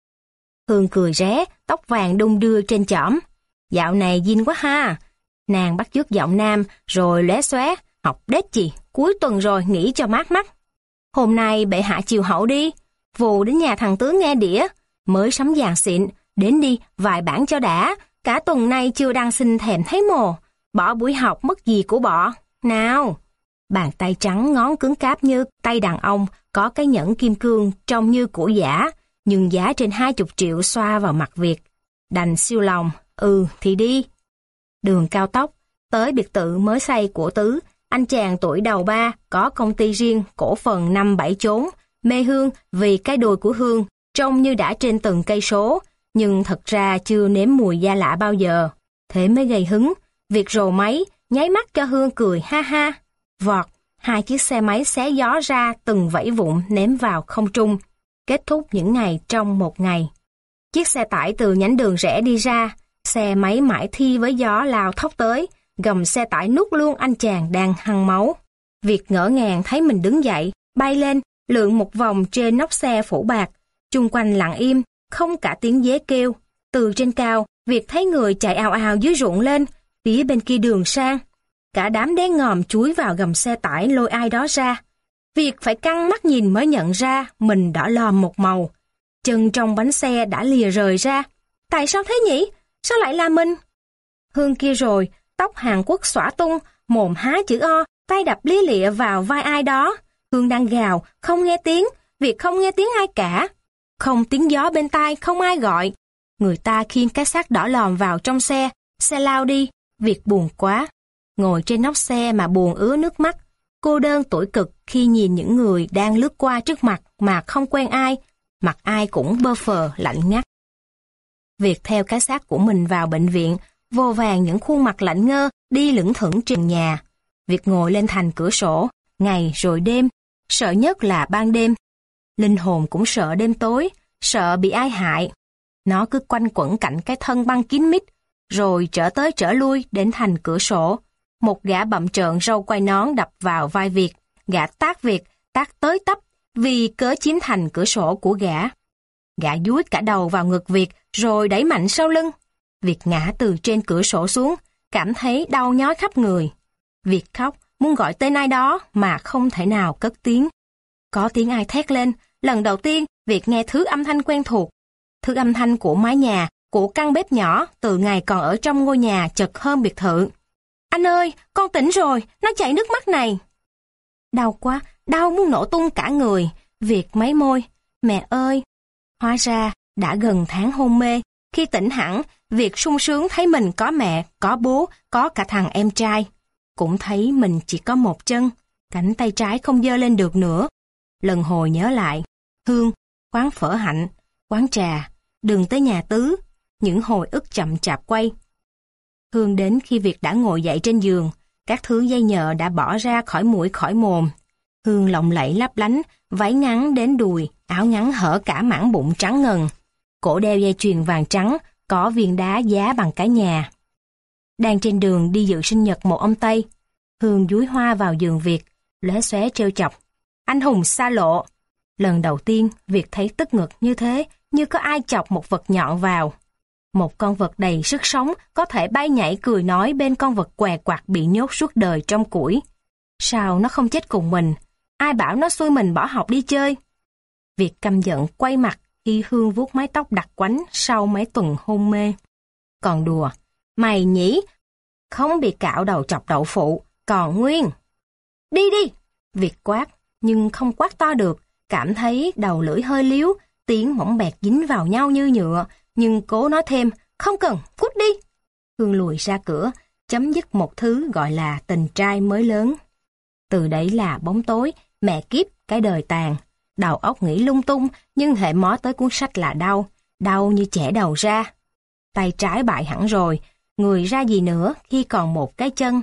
Hương cười ré, tóc vàng đung đưa trên chõm. Dạo này dinh quá ha. Nàng bắt chước giọng nam, rồi lóe xóe, học đét gì, cuối tuần rồi nghỉ cho mát mắt. Hôm nay bệ hạ chiều hậu đi, vù đến nhà thằng tướng nghe đĩa, mới sắm vàng xịn, đến đi vài bản cho đã, cả tuần nay chưa đăng xin thèm thấy mồ, bỏ buổi học mất gì của bọ, nào. Bàn tay trắng ngón cứng cáp như tay đàn ông, có cái nhẫn kim cương trông như của giả, nhưng giá trên 20 triệu xoa vào mặt Việt. Đành siêu lòng, thì đi. Đường cao tốc, tới biệt thự mới xây của Tứ, anh chàng tuổi đầu 3, có công ty riêng, cổ phần 5-7 chốn, mê Hương vì cái đùi của Hương, trông như đã trên từng cây số, nhưng thật ra chưa nếm mùi da lạ bao giờ. Thế mới gây hứng, Việt rồ máy, nháy mắt cho Hương cười ha ha. Vọt, 2 chiếc xe máy xé gió ra từng vẫy vụn ném vào không trung, kết thúc những ngày trong một ngày. Chiếc xe tải từ nhánh đường rẽ đi ra, xe máy mãi thi với gió lao thốc tới, gầm xe tải nuốt luôn anh chàng đang hăng máu. Việt ngỡ ngàng thấy mình đứng dậy, bay lên, lượn một vòng trên nóc xe phủ bạc, chung quanh lặng im, không cả tiếng dế kêu. Từ trên cao, Việt thấy người chạy ào ào dưới ruộng lên, phía bên kia đường sang. Cả đám đen ngòm chúi vào gầm xe tải lôi ai đó ra. Việt phải căng mắt nhìn mới nhận ra mình đỏ lòm một màu. Chân trong bánh xe đã lìa rời ra. Tại sao thế nhỉ? Sao lại là mình? Hương kia rồi, tóc Hàn Quốc xõa tung, mồm há chữ O, tay đập lia lịa vào vai ai đó. Hương đang gào, không nghe tiếng, Việt không nghe tiếng ai cả. Không tiếng gió bên tai, không ai gọi. Người ta khiêng cái xác đỏ lòm vào trong xe lao đi, Việt buồn quá. Ngồi trên nóc xe mà buồn ứa nước mắt, cô đơn tủi cực khi nhìn những người đang lướt qua trước mặt mà không quen ai, mặt ai cũng bơ phờ lạnh ngắt. Việt theo cái xác của mình vào bệnh viện, vô vàn những khuôn mặt lạnh ngơ đi lững thững trên nhà. Việt ngồi lên thành cửa sổ, ngày rồi đêm, sợ nhất là ban đêm. Linh hồn cũng sợ đêm tối, sợ bị ai hại. Nó cứ quanh quẩn cạnh cái thân băng kín mít, rồi trở tới trở lui đến thành cửa sổ. Một gã bặm trợn râu quai nón đập vào vai Việt, gã tát Việt, tát tới tấp, vì cớ chiếm thành cửa sổ của gã. Gã dúi cả đầu vào ngực Việt, rồi đẩy mạnh sau lưng. Việt ngã từ trên cửa sổ xuống, cảm thấy đau nhói khắp người. Việt khóc, muốn gọi tên ai đó mà không thể nào cất tiếng. Có tiếng ai thét lên, lần đầu tiên Việt nghe thứ âm thanh quen thuộc. Thứ âm thanh của mái nhà, của căn bếp nhỏ từ ngày còn ở trong ngôi nhà chật hơn biệt thự. Anh ơi, con tỉnh rồi, nó chảy nước mắt này. Đau quá, đau muốn nổ tung cả người. Việt mấy môi, mẹ ơi. Hóa ra, đã gần tháng hôn mê. Khi tỉnh hẳn, Việt sung sướng thấy mình có mẹ, có bố, có cả thằng em trai. Cũng thấy mình chỉ có một chân, cánh tay trái không giơ lên được nữa. Lần hồi nhớ lại, Hương, quán phở Hạnh, quán trà, đường tới nhà Tứ, những hồi ức chậm chạp quay. Hương đến khi Việt đã ngồi dậy trên giường, các thứ dây nhợ đã bỏ ra khỏi mũi khỏi mồm. Hương lộng lẫy lấp lánh, váy ngắn đến đùi, áo ngắn hở cả mảng bụng trắng ngần. Cổ đeo dây chuyền vàng trắng, có viên đá giá bằng cái nhà. Đang trên đường đi dự sinh nhật một ông Tây, Hương dúi hoa vào giường Việt, lóe xóe trêu chọc. Anh hùng xa lộ. Lần đầu tiên Việt thấy tức ngực như thế, như có ai chọc một vật nhọn vào. Một con vật đầy sức sống có thể bay nhảy cười nói bên con vật què quặt bị nhốt suốt đời trong củi. Sao nó không chết cùng mình? Ai bảo nó xui mình bỏ học đi chơi? Việt căm giận quay mặt khi Hương vuốt mái tóc đặc quánh sau mấy tuần hôn mê. Còn đùa, mày nhỉ? Không bị cạo đầu chọc đậu phụ, còn nguyên. Đi đi! Việt quát, nhưng không quát to được, cảm thấy đầu lưỡi hơi líu, tiếng mỏng bẹt dính vào nhau như nhựa, nhưng cố nói thêm, không cần, cút đi. Hương lùi ra cửa, chấm dứt một thứ gọi là tình trai mới lớn. Từ đấy là bóng tối, mẹ kiếp, cái đời tàn. Đầu óc nghĩ lung tung, nhưng hễ mó tới cuốn sách là đau, đau như chẻ đầu ra. Tay trái bại hẳn rồi, người ra gì nữa khi còn một cái chân.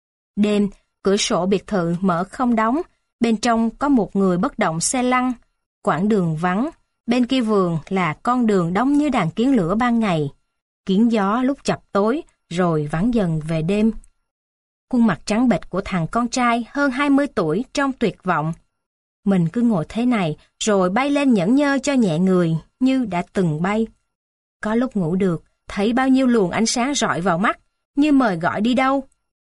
Đêm, cửa sổ biệt thự mở không đóng, bên trong có một người bất động xe lăn. Quãng đường vắng, bên kia vườn là con đường đông như đàn kiến lửa ban ngày. Kiến gió lúc chập tối, rồi vắng dần về đêm. Khuôn mặt trắng bệch của thằng con trai hơn 20 tuổi trông tuyệt vọng. Mình cứ ngồi thế này, rồi bay lên nhẫn nhơ cho nhẹ người, như đã từng bay. Có lúc ngủ được, thấy bao nhiêu luồng ánh sáng rọi vào mắt, như mời gọi đi đâu.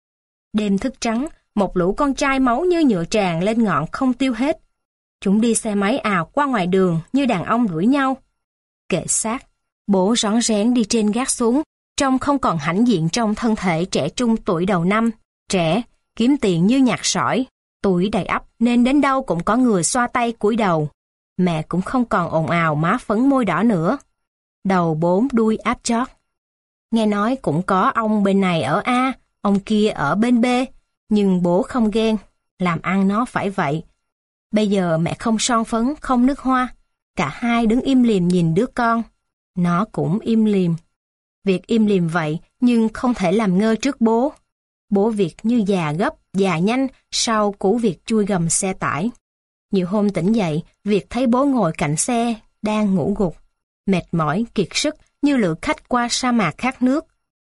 Đêm thức trắng, một lũ con trai máu như nhựa tràn lên ngọn không tiêu hết. Chúng đi xe máy ào qua ngoài đường như đàn ông đuổi nhau. Kệ xác, bố rón rén đi trên gác xuống, trông không còn hãnh diện trong thân thể trẻ trung tuổi đầu năm. Trẻ, kiếm tiền như nhặt sỏi, tuổi đầy ắp nên đến đâu cũng có người xoa tay cúi đầu. Mẹ cũng không còn ồn ào má phấn môi đỏ nữa. Đầu bốn đuôi áp chót. Nghe nói cũng có ông bên này ở A, ông kia ở bên B, nhưng bố không ghen, làm ăn nó phải vậy. Bây giờ mẹ không son phấn, không nước hoa, cả hai đứng im lìm nhìn đứa con. Nó cũng im lìm. Việc im lìm vậy nhưng không thể làm ngơ trước bố. Bố việc như già gấp, già nhanh sau cú việc chui gầm xe tải. Nhiều hôm tỉnh dậy, Việt thấy bố ngồi cạnh xe, đang ngủ gục. Mệt mỏi, kiệt sức như lữ khách qua sa mạc khát nước.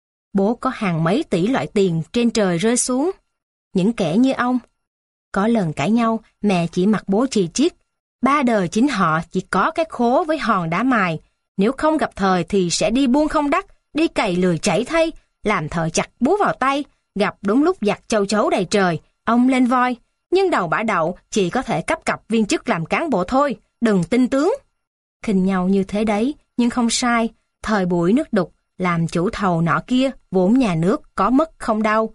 Bố có hàng mấy tỷ loại tiền trên trời rơi xuống. Những kẻ như ông. Có lần cãi nhau, mẹ chỉ mặc bố chì chiết. Ba đời chính họ chỉ có cái khố với hòn đá mài. Nếu không gặp thời thì sẽ đi buôn không đắc, đi cày lười chảy thay, làm thợ chặt búa vào tay. Gặp đúng lúc giặt châu chấu đầy trời, ông lên voi. Nhưng đầu bả đậu chỉ có thể cấp cặp viên chức làm cán bộ thôi, đừng tin tướng. Khinh nhau như thế đấy, nhưng không sai. Thời buổi nước đục, làm chủ thầu nọ kia, vốn nhà nước có mất không đâu.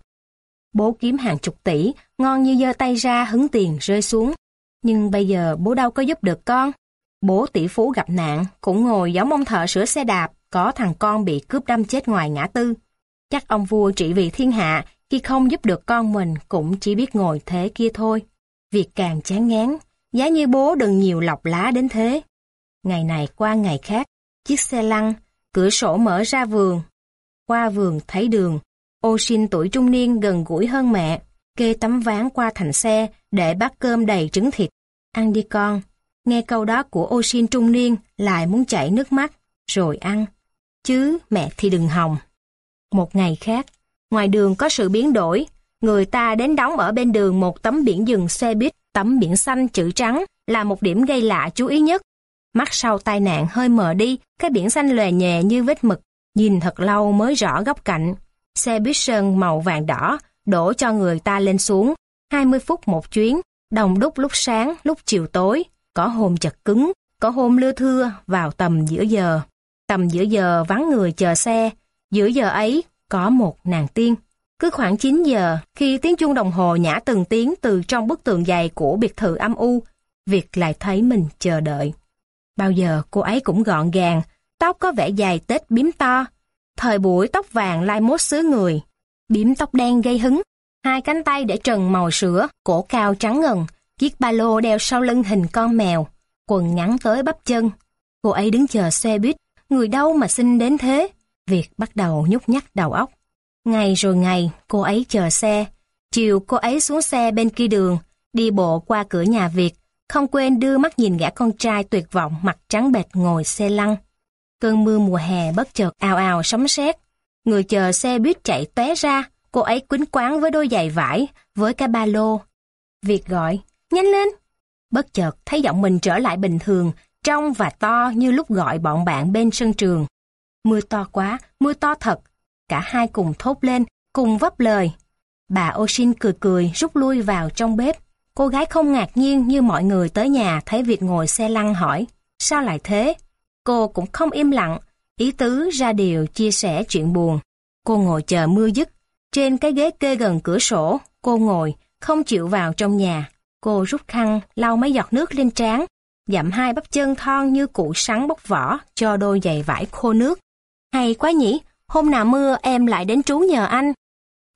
Bố kiếm hàng chục tỷ, ngon như giơ tay ra hứng tiền rơi xuống. Nhưng bây giờ bố đâu có giúp được con. Bố tỷ phú gặp nạn, cũng ngồi giống ông thợ sửa xe đạp, có thằng con bị cướp đâm chết ngoài ngã tư. Chắc ông vua trị vì thiên hạ, khi không giúp được con mình cũng chỉ biết ngồi thế kia thôi. Việc càng chán ngán, giá như bố đừng nhiều lọc lá đến thế. Ngày này qua ngày khác, chiếc xe lăn, cửa sổ mở ra vườn. Qua vườn thấy đường, Osin tuổi trung niên gần gũi hơn mẹ, kê tấm ván qua thành xe để bát cơm đầy trứng thịt. Ăn đi con. Nghe câu đó của Osin trung niên lại muốn chảy nước mắt, rồi ăn. Chứ mẹ thì đừng hòng. Một ngày khác, ngoài đường có sự biến đổi, người ta đến đóng ở bên đường một tấm biển dừng xe buýt, tấm biển xanh chữ trắng là một điểm gây lạ chú ý nhất. Mắt sau tai nạn hơi mờ đi, cái biển xanh lòe nhòe như vết mực, nhìn thật lâu mới rõ góc cạnh. Xe buýt sơn màu vàng đỏ, đổ cho người ta lên xuống, 20 phút một chuyến, đồng đúc lúc sáng, lúc chiều tối, có hôm chật cứng, có hôm lưa thưa vào tầm giữa giờ. Tầm giữa giờ vắng người chờ xe, giữa giờ ấy có một nàng tiên. Cứ khoảng 9 giờ, khi tiếng chuông đồng hồ nhả từng tiếng từ trong bức tường dày của biệt thự âm u, Việt lại thấy mình chờ đợi. Bao giờ cô ấy cũng gọn gàng, tóc có vẻ dài tết bím to. Thời buổi tóc vàng lai mốt xứ người, bím tóc đen gây hứng, hai cánh tay để trần màu sữa, cổ cao trắng ngần, chiếc ba lô đeo sau lưng hình con mèo, quần ngắn tới bắp chân. Cô ấy đứng chờ xe buýt, người đâu mà xinh đến thế. Việt bắt đầu nhúc nhắc đầu óc. Ngày rồi ngày, cô ấy chờ xe. Chiều cô ấy xuống xe bên kia đường, đi bộ qua cửa nhà Việt, không quên đưa mắt nhìn gã con trai tuyệt vọng mặt trắng bệch ngồi xe lăn. Cơn mưa mùa hè bất chợt ào ào sấm sét. Người chờ xe buýt chạy tóe ra, cô ấy quýnh quáng với đôi giày vải, với cái ba lô. Việt gọi, nhanh lên. Bất chợt thấy giọng mình trở lại bình thường, trong và to như lúc gọi bọn bạn bên sân trường. Mưa to quá, mưa to thật. Cả hai cùng thốt lên, cùng vấp lời. Bà Osin cười cười rút lui vào trong bếp. Cô gái không ngạc nhiên như mọi người tới nhà thấy Việt ngồi xe lăn hỏi, sao lại thế? Cô cũng không im lặng, ý tứ ra điều chia sẻ chuyện buồn. Cô ngồi chờ mưa dứt. Trên cái ghế kê gần cửa sổ, cô ngồi, không chịu vào trong nhà. Cô rút khăn, lau mấy giọt nước lên trán, dặm hai bắp chân thon như củ sắn bóc vỏ cho đôi giày vải khô nước. Hay quá nhỉ, hôm nào mưa em lại đến trú nhờ anh.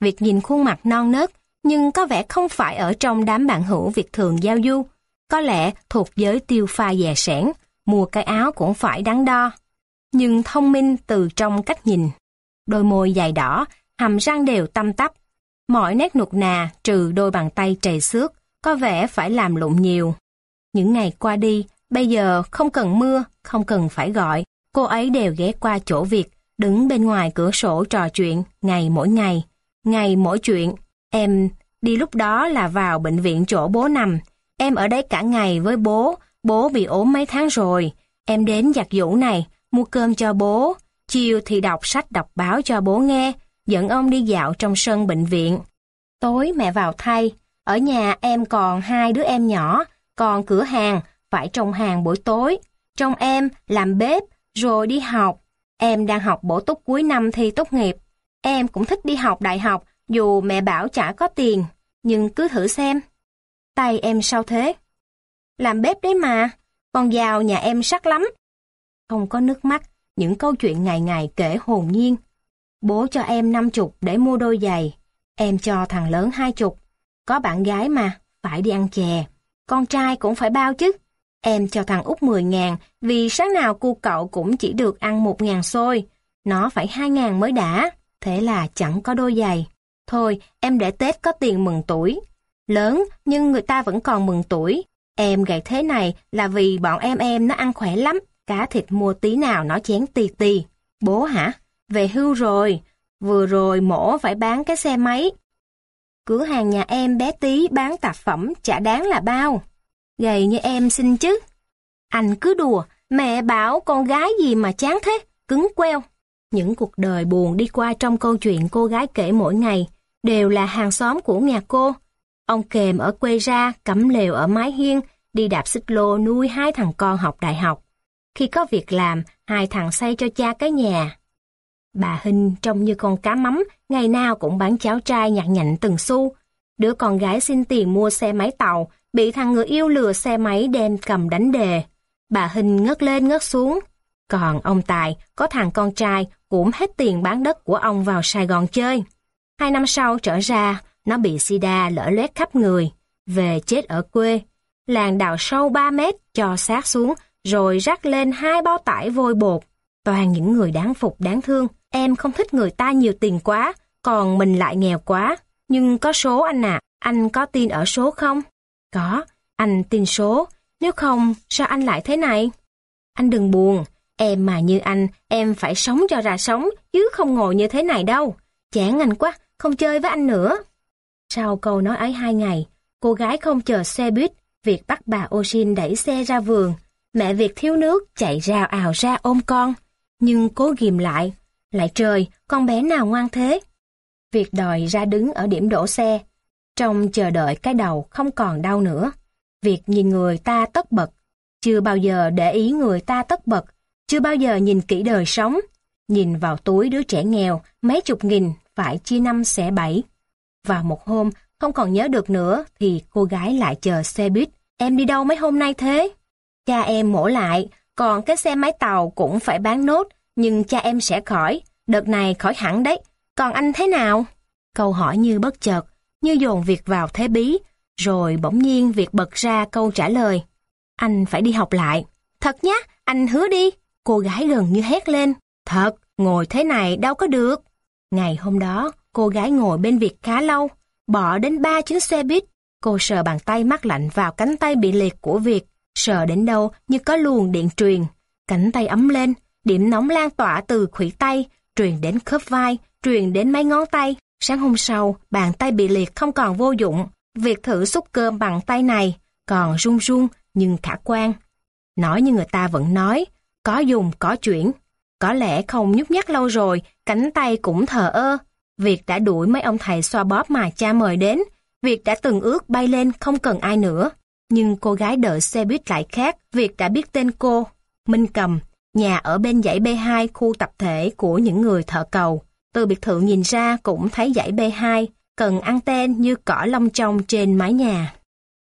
Việt nhìn khuôn mặt non nớt, nhưng có vẻ không phải ở trong đám bạn hữu Việt thường giao du. Có lẽ thuộc giới tiêu pha dè sẻn, mua cái áo cũng phải đắn đo. Nhưng thông minh từ trong cách nhìn. Đôi môi dày đỏ, hàm răng đều tăm tắp. Mọi nét nuột nà trừ đôi bàn tay trầy xước, có vẻ phải làm lụng nhiều. Những ngày qua đi, bây giờ không cần mưa, không cần phải gọi, cô ấy đều ghé qua chỗ Việt, đứng bên ngoài cửa sổ trò chuyện, ngày mỗi chuyện. Em đi lúc đó là vào bệnh viện chỗ bố nằm, em ở đấy cả ngày với bố bị ốm mấy tháng rồi. Em đến giặt giũ này, mua cơm cho bố, chiều thì đọc sách đọc báo cho bố nghe, dẫn ông đi dạo trong sân bệnh viện. Tối mẹ vào thay, ở nhà em còn 2 đứa em nhỏ, còn cửa hàng, phải trông hàng buổi tối. Trông em làm bếp, rồi đi học. Em đang học bổ túc cuối năm thi tốt nghiệp. Em cũng thích đi học đại học, dù mẹ bảo chả có tiền, nhưng cứ thử xem. Tay em sao thế? Làm bếp đấy mà, con dao nhà em sắc lắm. Không có nước mắt, những câu chuyện ngày ngày kể hồn nhiên. Bố cho em 50 để mua đôi giày, em cho thằng lớn 20. Có bạn gái mà, phải đi ăn chè. Con trai cũng phải bao chứ. Em cho thằng út 10.000 vì sáng nào cu cậu cũng chỉ được ăn 1.000 xôi. Nó phải 2.000 mới đã, thế là chẳng có đôi giày. Thôi, em để Tết có tiền mừng tuổi. Lớn, nhưng người ta vẫn còn mừng tuổi. Em gầy thế này là vì bọn em nó ăn khỏe lắm. Cá thịt mua tí nào nó chén tì tì. Bố hả? Về hưu rồi. Vừa rồi mổ phải bán cái xe máy. Cửa hàng nhà em bé tí bán tạp phẩm chả đáng là bao. Gầy như em xinh chứ. Anh cứ đùa, mẹ bảo con gái gì mà chán thế, cứng queo. Những cuộc đời buồn đi qua trong câu chuyện cô gái kể mỗi ngày đều là hàng xóm của nhà cô. Ông kèm ở quê ra, cắm lều ở mái hiên, đi đạp xích lô nuôi 2 thằng con học đại học. Khi có việc làm, 2 thằng xây cho cha cái nhà. Bà Hinh trông như con cá mắm, ngày nào cũng bán cháo trai nhặt nhạnh từng xu. Đứa con gái xin tiền mua xe máy tàu, bị thằng người yêu lừa xe máy đem cầm đánh đề. Bà Hinh ngất lên ngất xuống. Còn ông Tài có thằng con trai cũng hết tiền bán đất của ông vào Sài Gòn chơi. 2 năm sau trở ra, nó bị sida lở loét khắp người, về chết ở quê. Làng đào sâu 3 mét cho xác xuống, rồi rắc lên 2 bao tải vôi bột. Toàn những người đáng phục đáng thương. Em không thích người ta nhiều tiền quá, còn mình lại nghèo quá. Nhưng có số anh à, anh có tin ở số không? Có, anh tin số. Nếu không, sao anh lại thế này? Anh đừng buồn, em mà như anh, em phải sống cho ra sống, chứ không ngồi như thế này đâu. Chán anh quá, không chơi với anh nữa. Sau câu nói ấy 2 ngày, cô gái không chờ xe buýt, Việt bắt bà Osin đẩy xe ra vườn. Mẹ Việt thiếu nước, chạy rào ào ra ôm con. Nhưng cố ghìm lại. Lại trời, con bé nào ngoan thế? Việt đòi ra đứng ở điểm đổ xe. Trong chờ đợi cái đầu không còn đau nữa. Việt nhìn người ta tất bật. Chưa bao giờ để ý người ta tất bật. Chưa bao giờ nhìn kỹ đời sống. Nhìn vào túi đứa trẻ nghèo, mấy chục nghìn, phải chia 5 xẻ 7. Vào một hôm, không còn nhớ được nữa, thì cô gái lại chờ xe buýt. Em đi đâu mấy hôm nay thế? Cha em mổ lại, còn cái xe máy tàu cũng phải bán nốt, nhưng cha em sẽ khỏi, đợt này khỏi hẳn đấy. Còn anh thế nào? Câu hỏi như bất chợt, như dồn Việt vào thế bí, rồi bỗng nhiên Việt bật ra câu trả lời. Anh phải đi học lại. Thật nhá, anh hứa đi. Cô gái gần như hét lên. Thật, ngồi thế này đâu có được. Ngày hôm đó, cô gái ngồi bên Việt khá lâu, bỏ đến 3 chuyến xe buýt. Cô sờ bàn tay mát lạnh vào cánh tay bị liệt của Việt, sờ đến đâu như có luồng điện truyền. Cánh tay ấm lên, điểm nóng lan tỏa từ khuỷu tay, truyền đến khớp vai, truyền đến mấy ngón tay. Sáng hôm sau, bàn tay bị liệt không còn vô dụng. Việt thử xúc cơm bằng tay này, còn run run nhưng khả quan. Nói như người ta vẫn nói, có dùng có chuyển. Có lẽ không nhúc nhắc lâu rồi, cánh tay cũng thờ ơ. Việt đã đuổi mấy ông thầy xoa bóp mà cha mời đến. Việt đã từng ước bay lên không cần ai nữa. Nhưng cô gái đợi xe buýt lại khác. Việt đã biết tên cô, Minh Cầm, nhà ở bên dãy B2 khu tập thể của những người thợ cầu. Từ biệt thự nhìn ra cũng thấy dãy B2, cần anten như cỏ lông trong trên mái nhà.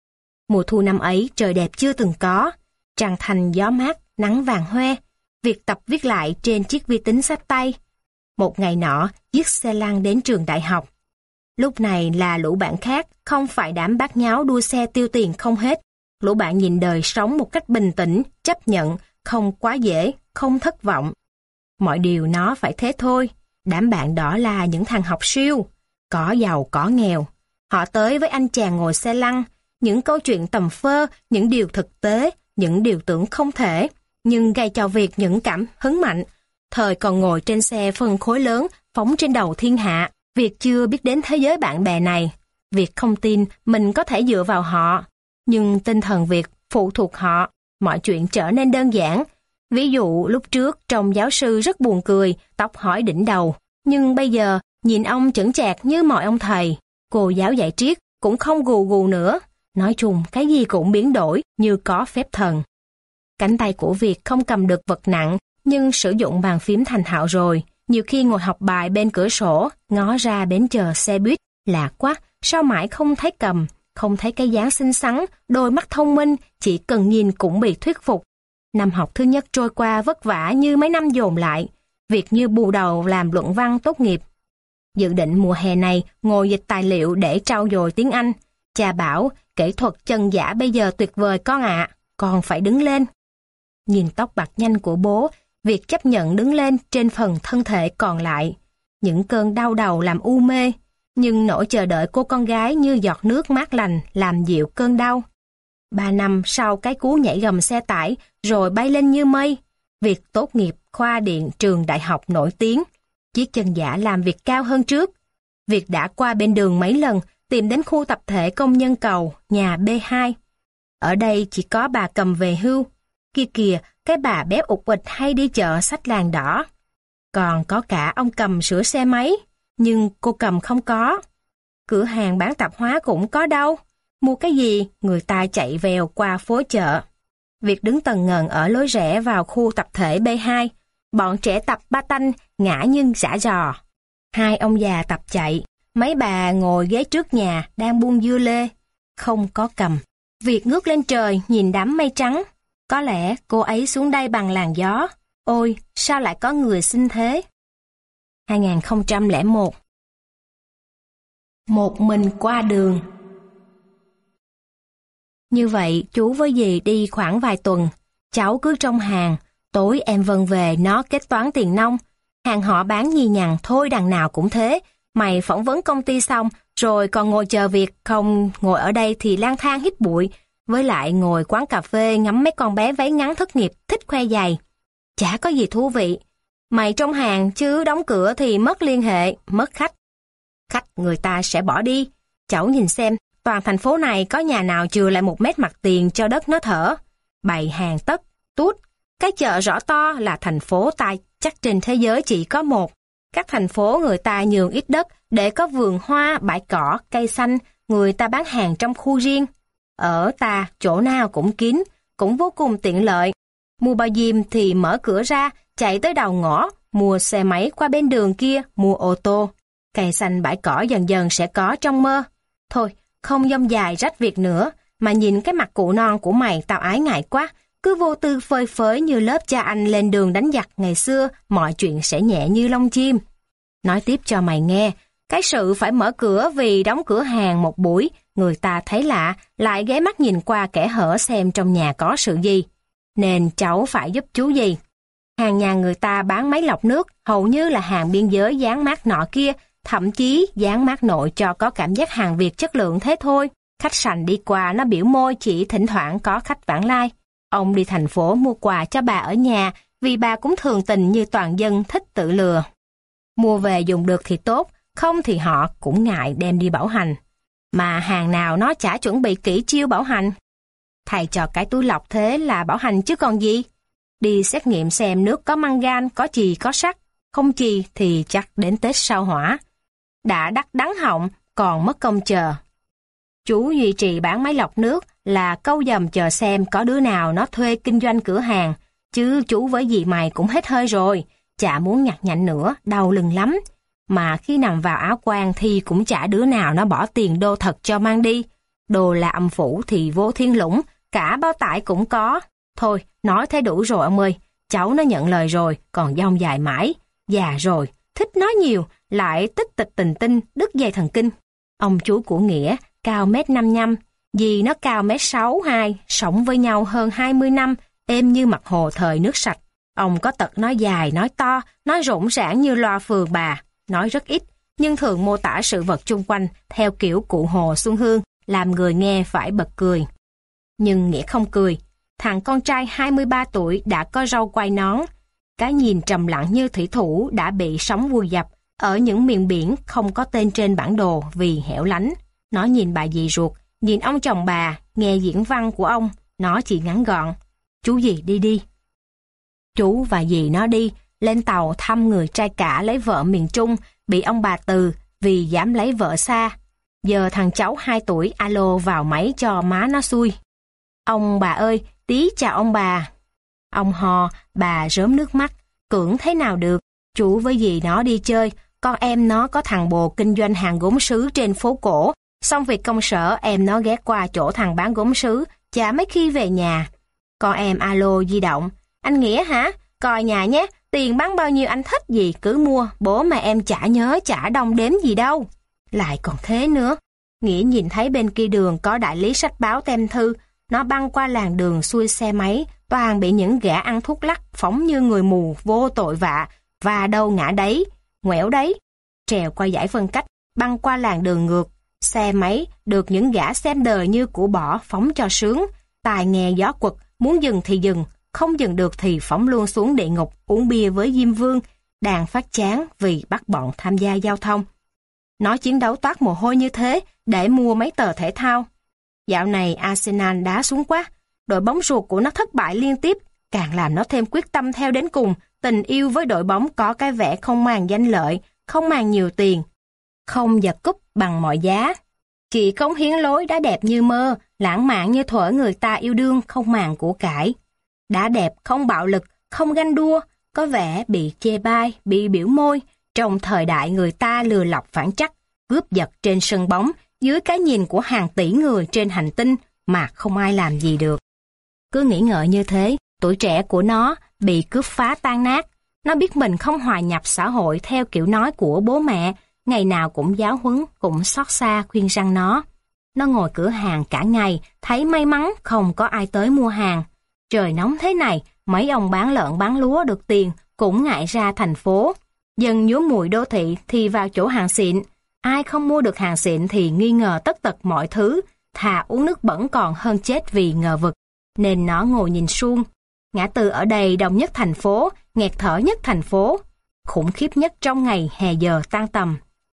Mùa thu năm ấy trời đẹp chưa từng có, trăng thanh gió mát, nắng vàng hoe. Việt tập viết lại trên chiếc vi tính xách tay. Một ngày nọ, chiếc xe lăn đến trường đại học. Lúc này là lũ bạn khác, không phải đám bát nháo đua xe tiêu tiền không hết. Lũ bạn nhìn đời sống một cách bình tĩnh, chấp nhận, không quá dễ, không thất vọng. Mọi điều nó phải thế thôi. Đám bạn đó là những thằng học siêu, có giàu có nghèo. Họ tới với anh chàng ngồi xe lăn, những câu chuyện tầm phơ, những điều thực tế, những điều tưởng không thể, nhưng gây cho Việt những cảm hứng mạnh. Thời còn ngồi trên xe phân khối lớn, phóng trên đầu thiên hạ, Việt chưa biết đến thế giới bạn bè này. Việt không tin mình có thể dựa vào họ, nhưng tinh thần Việt phụ thuộc họ, mọi chuyện trở nên đơn giản. Ví dụ lúc trước trông giáo sư rất buồn cười, tóc hỏi đỉnh đầu, nhưng bây giờ nhìn ông chững chạc như mọi ông thầy. Cô giáo dạy triết cũng không gù gù nữa. Nói chung cái gì cũng biến đổi như có phép thần. Cánh tay của Việt không cầm được vật nặng, nhưng sử dụng bàn phím thành thạo rồi. Nhiều khi ngồi học bài bên cửa sổ, ngó ra bến chờ xe buýt, lạ quá, sao mãi không thấy cầm, không thấy cái dáng xinh xắn, đôi mắt thông minh, chỉ cần nhìn cũng bị thuyết phục. Năm học thứ nhất trôi qua vất vả như mấy năm dồn lại, Việt như bù đầu làm luận văn tốt nghiệp. Dự định mùa hè này ngồi dịch tài liệu để trau dồi tiếng Anh. Cha bảo, kỹ thuật chân giả bây giờ tuyệt vời con ạ, con phải đứng lên. Nhìn tóc bạc nhanh của bố, Việt chấp nhận đứng lên trên phần thân thể còn lại. Những cơn đau đầu làm u mê, nhưng nỗi chờ đợi cô con gái như giọt nước mát lành làm dịu cơn đau. 3 năm sau cái cú nhảy gầm xe tải rồi bay lên như mây, Việt tốt nghiệp khoa điện trường đại học nổi tiếng. Chiếc chân giả làm việc cao hơn trước. Việt đã qua bên đường mấy lần tìm đến khu tập thể công nhân cầu, nhà B2. Ở đây chỉ có bà Cầm về hưu. Kia kìa, cái bà béo ụt ụt hay đi chợ xách làng đỏ. Còn có cả ông Cầm sửa xe máy, nhưng cô Cầm không có. Cửa hàng bán tạp hóa cũng có đâu. Mua cái gì, người ta chạy vèo qua phố chợ. Việt đứng tần ngần ở lối rẽ vào khu tập thể B2. Bọn trẻ tập ba tanh, ngã nhưng giả dò. 2 ông già tập chạy. Mấy bà ngồi ghế trước nhà đang buông dưa lê. Không có Cầm. Việt ngước lên trời nhìn đám mây trắng. Có lẽ cô ấy xuống đây bằng làn gió. Ôi, sao lại có người xinh thế? 2001. Một mình qua đường. Như vậy, chú với dì đi khoảng vài tuần. Cháu cứ trong hàng. Tối em Vân về nó kết toán tiền nong. Hàng họ bán nhì nhằng thôi, đằng nào cũng thế. Mày phỏng vấn công ty xong, rồi còn ngồi chờ việc, không ngồi ở đây thì lang thang hít bụi. Với lại ngồi quán cà phê ngắm mấy con bé váy ngắn thất nghiệp thích khoe giày. Chả có gì thú vị. Mày trong hàng chứ đóng cửa thì mất liên hệ, mất khách. Khách người ta sẽ bỏ đi. Cháu nhìn xem, toàn thành phố này có nhà nào chừa lại 1 mét mặt tiền cho đất nó thở. Bày hàng tất, tút. Cái chợ rõ to là thành phố ta chắc trên thế giới chỉ có một. Các thành phố người ta nhường ít đất để có vườn hoa, bãi cỏ, cây xanh, người ta bán hàng trong khu riêng. Ở ta, chỗ nào cũng kín, cũng vô cùng tiện lợi. Mua bao diêm thì mở cửa ra, chạy tới đầu ngõ, mua xe máy qua bên đường kia, mua ô tô. Cây xanh bãi cỏ dần dần sẽ có trong mơ. Thôi, không dông dài rách việc nữa, mà nhìn cái mặt cụ non của mày tao ái ngại quá. Cứ vô tư phơi phới như lớp cha anh lên đường đánh giặc ngày xưa, mọi chuyện sẽ nhẹ như lông chim. Nói tiếp cho mày nghe, cái sự phải mở cửa vì đóng cửa hàng một buổi, người ta thấy lạ, lại ghé mắt nhìn qua kẽ hở xem trong nhà có sự gì. Nên cháu phải giúp chú gì. Hàng nhà người ta bán máy lọc nước, hầu như là hàng biên giới dán mác nọ kia, thậm chí dán mác nội cho có cảm giác hàng Việt chất lượng thế thôi. Khách sành đi qua nó biểu môi chỉ thỉnh thoảng có khách vãng lai. Ông đi thành phố mua quà cho bà ở nhà vì bà cũng thường tình như toàn dân thích tự lừa. Mua về dùng được thì tốt, không thì họ cũng ngại đem đi bảo hành. Mà hàng nào nó chả chuẩn bị kỹ chiêu bảo hành. Thầy cho cái túi lọc thế là bảo hành chứ còn gì. Đi xét nghiệm xem nước có mangan, có chì, có sắt. Không chì thì chắc đến Tết sau hỏa. Đã đắt đắng họng, còn mất công chờ. Chú duy trì bán máy lọc nước là câu dầm chờ xem có đứa nào nó thuê kinh doanh cửa hàng. Chứ chú với dì mày cũng hết hơi rồi. Chả muốn nhặt nhạnh nữa, đau lưng lắm. Mà khi nằm vào áo quan thì cũng chả đứa nào nó bỏ tiền đô thật cho mang đi. Đồ là âm phủ thì vô thiên lũng, cả bao tải cũng có. Thôi, nói thế đủ rồi ông ơi. Cháu nó nhận lời rồi, còn dông dài mãi. Già rồi, thích nói nhiều, lại tích tịch tình tinh, đứt dây thần kinh. Ông chú của Nghĩa cao 1m55, dì nó cao 1m62, sống với nhau hơn 20 năm, êm như mặt hồ thời nước sạch. Ông có tật nói dài, nói to, nói rỗng rãng như loa phường bà, nói rất ít, nhưng thường mô tả sự vật chung quanh theo kiểu cụ Hồ Xuân Hương, làm người nghe phải bật cười. Nhưng Nghĩa không cười. Thằng con trai 23 tuổi đã có râu quai nón, cái nhìn trầm lặng như thủy thủ đã bị sóng vùi dập ở những miền biển không có tên trên bản đồ vì hẻo lánh. Nó nhìn bà dì ruột, nhìn ông chồng bà, nghe diễn văn của ông, nó chỉ ngắn gọn: chú dì đi đi. Chú và dì nó đi, lên tàu thăm người trai cả lấy vợ miền Trung, bị ông bà từ vì dám lấy vợ xa. Giờ thằng cháu 2 tuổi alo vào máy cho má nó xui. Ông bà ơi, tí chào ông bà. Ông hò, bà rớm nước mắt, cưỡng thế nào được. Chú với dì nó đi chơi, con em nó có thằng bồ kinh doanh hàng gốm sứ trên phố cổ. Xong việc công sở, em nó ghé qua chỗ thằng bán gốm sứ, chả mấy khi về nhà. Con em alo di động: anh Nghĩa hả? Coi nhà nhé, tiền bán bao nhiêu anh thích gì cứ mua, bố mà em chả nhớ chả đong đếm gì đâu. Lại còn thế nữa. Nghĩa nhìn thấy bên kia đường có đại lý sách báo tem thư, nó băng qua làn đường xuôi xe máy, toàn bị những gã ăn thuốc lắc phóng như người mù vô tội vạ, và đâu ngã đấy, ngoẻo đấy. Trèo qua dải phân cách, băng qua làn đường ngược, xe máy được những gã xem đời như của bỏ phóng cho sướng, tài nghe gió quật, muốn dừng thì dừng, không dừng được thì phóng luôn xuống địa ngục uống bia với Diêm Vương, đang phát chán vì bắt bọn tham gia giao thông. Nó chiến đấu toát mồ hôi như thế để mua mấy tờ thể thao. Dạo này Arsenal đá xuống quá, đội bóng ruột của nó thất bại liên tiếp, càng làm nó thêm quyết tâm theo đến cùng. Tình yêu với đội bóng có cái vẻ không màng danh lợi, không màng nhiều tiền, không giật cúp bằng mọi giá. Chỉ cống hiến lối đá đẹp như mơ, lãng mạn như thuở người ta yêu đương, không màng của cải. Đá đẹp không bạo lực, không ganh đua, có vẻ bị chê bai, bị biểu môi, trong thời đại người ta lừa lọc phản trắc, cướp giật trên sân bóng, dưới cái nhìn của hàng tỷ người trên hành tinh mà không ai làm gì được. Cứ nghĩ ngợi như thế, tuổi trẻ của nó bị cướp phá tan nát. Nó biết mình không hòa nhập xã hội theo kiểu nói của bố mẹ, ngày nào cũng giáo huấn, cũng xót xa khuyên răn nó. Nó ngồi cửa hàng cả ngày, thấy may mắn không có ai tới mua hàng. Trời nóng thế này, mấy ông bán lợn bán lúa được tiền cũng ngại ra thành phố. Dần nhuốm mùi đô thị thì vào chỗ hàng xịn. Ai không mua được hàng xịn thì nghi ngờ tất tật mọi thứ, thà uống nước bẩn còn hơn chết vì ngờ vực. Nên nó ngồi nhìn suông. Ngã tư ở đây đông nhất thành phố, nghẹt thở nhất thành phố, khủng khiếp nhất trong ngày hè giờ tan tầm.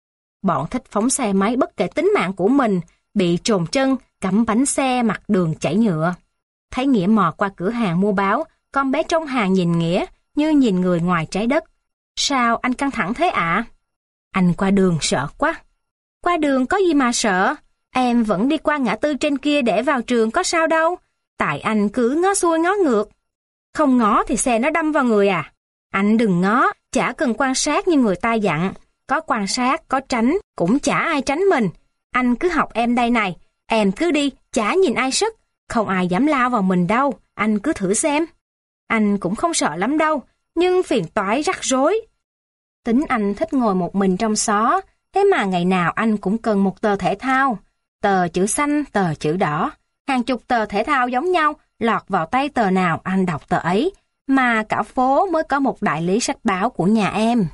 Bọn thích phóng xe máy bất kể tính mạng của mình, bị trồn chân, cắm bánh xe mặt đường chảy nhựa. Thấy Nghĩa mò qua cửa hàng mua báo, con bé trong hàng nhìn Nghĩa như nhìn người ngoài trái đất. Sao anh căng thẳng thế ạ? Anh qua đường sợ quá. Qua đường có gì mà sợ? Em vẫn đi qua ngã tư trên kia để vào trường có sao đâu. Tại anh cứ ngó xuôi ngó ngược. Không ngó thì xe nó đâm vào người à? Anh đừng ngó, chả cần quan sát như người ta dặn. Có quan sát, có tránh, cũng chả ai tránh mình. Anh cứ học em đây này, em cứ đi, chả nhìn ai sức. Không ai dám lao vào mình đâu, anh cứ thử xem. Anh cũng không sợ lắm đâu, nhưng phiền toái rắc rối. Tính anh thích ngồi một mình trong xó, thế mà ngày nào anh cũng cần một tờ thể thao. Tờ chữ xanh, tờ chữ đỏ. Hàng chục tờ thể thao giống nhau, lọt vào tay tờ nào anh đọc tờ ấy, mà cả phố mới có một đại lý sách báo của nhà em.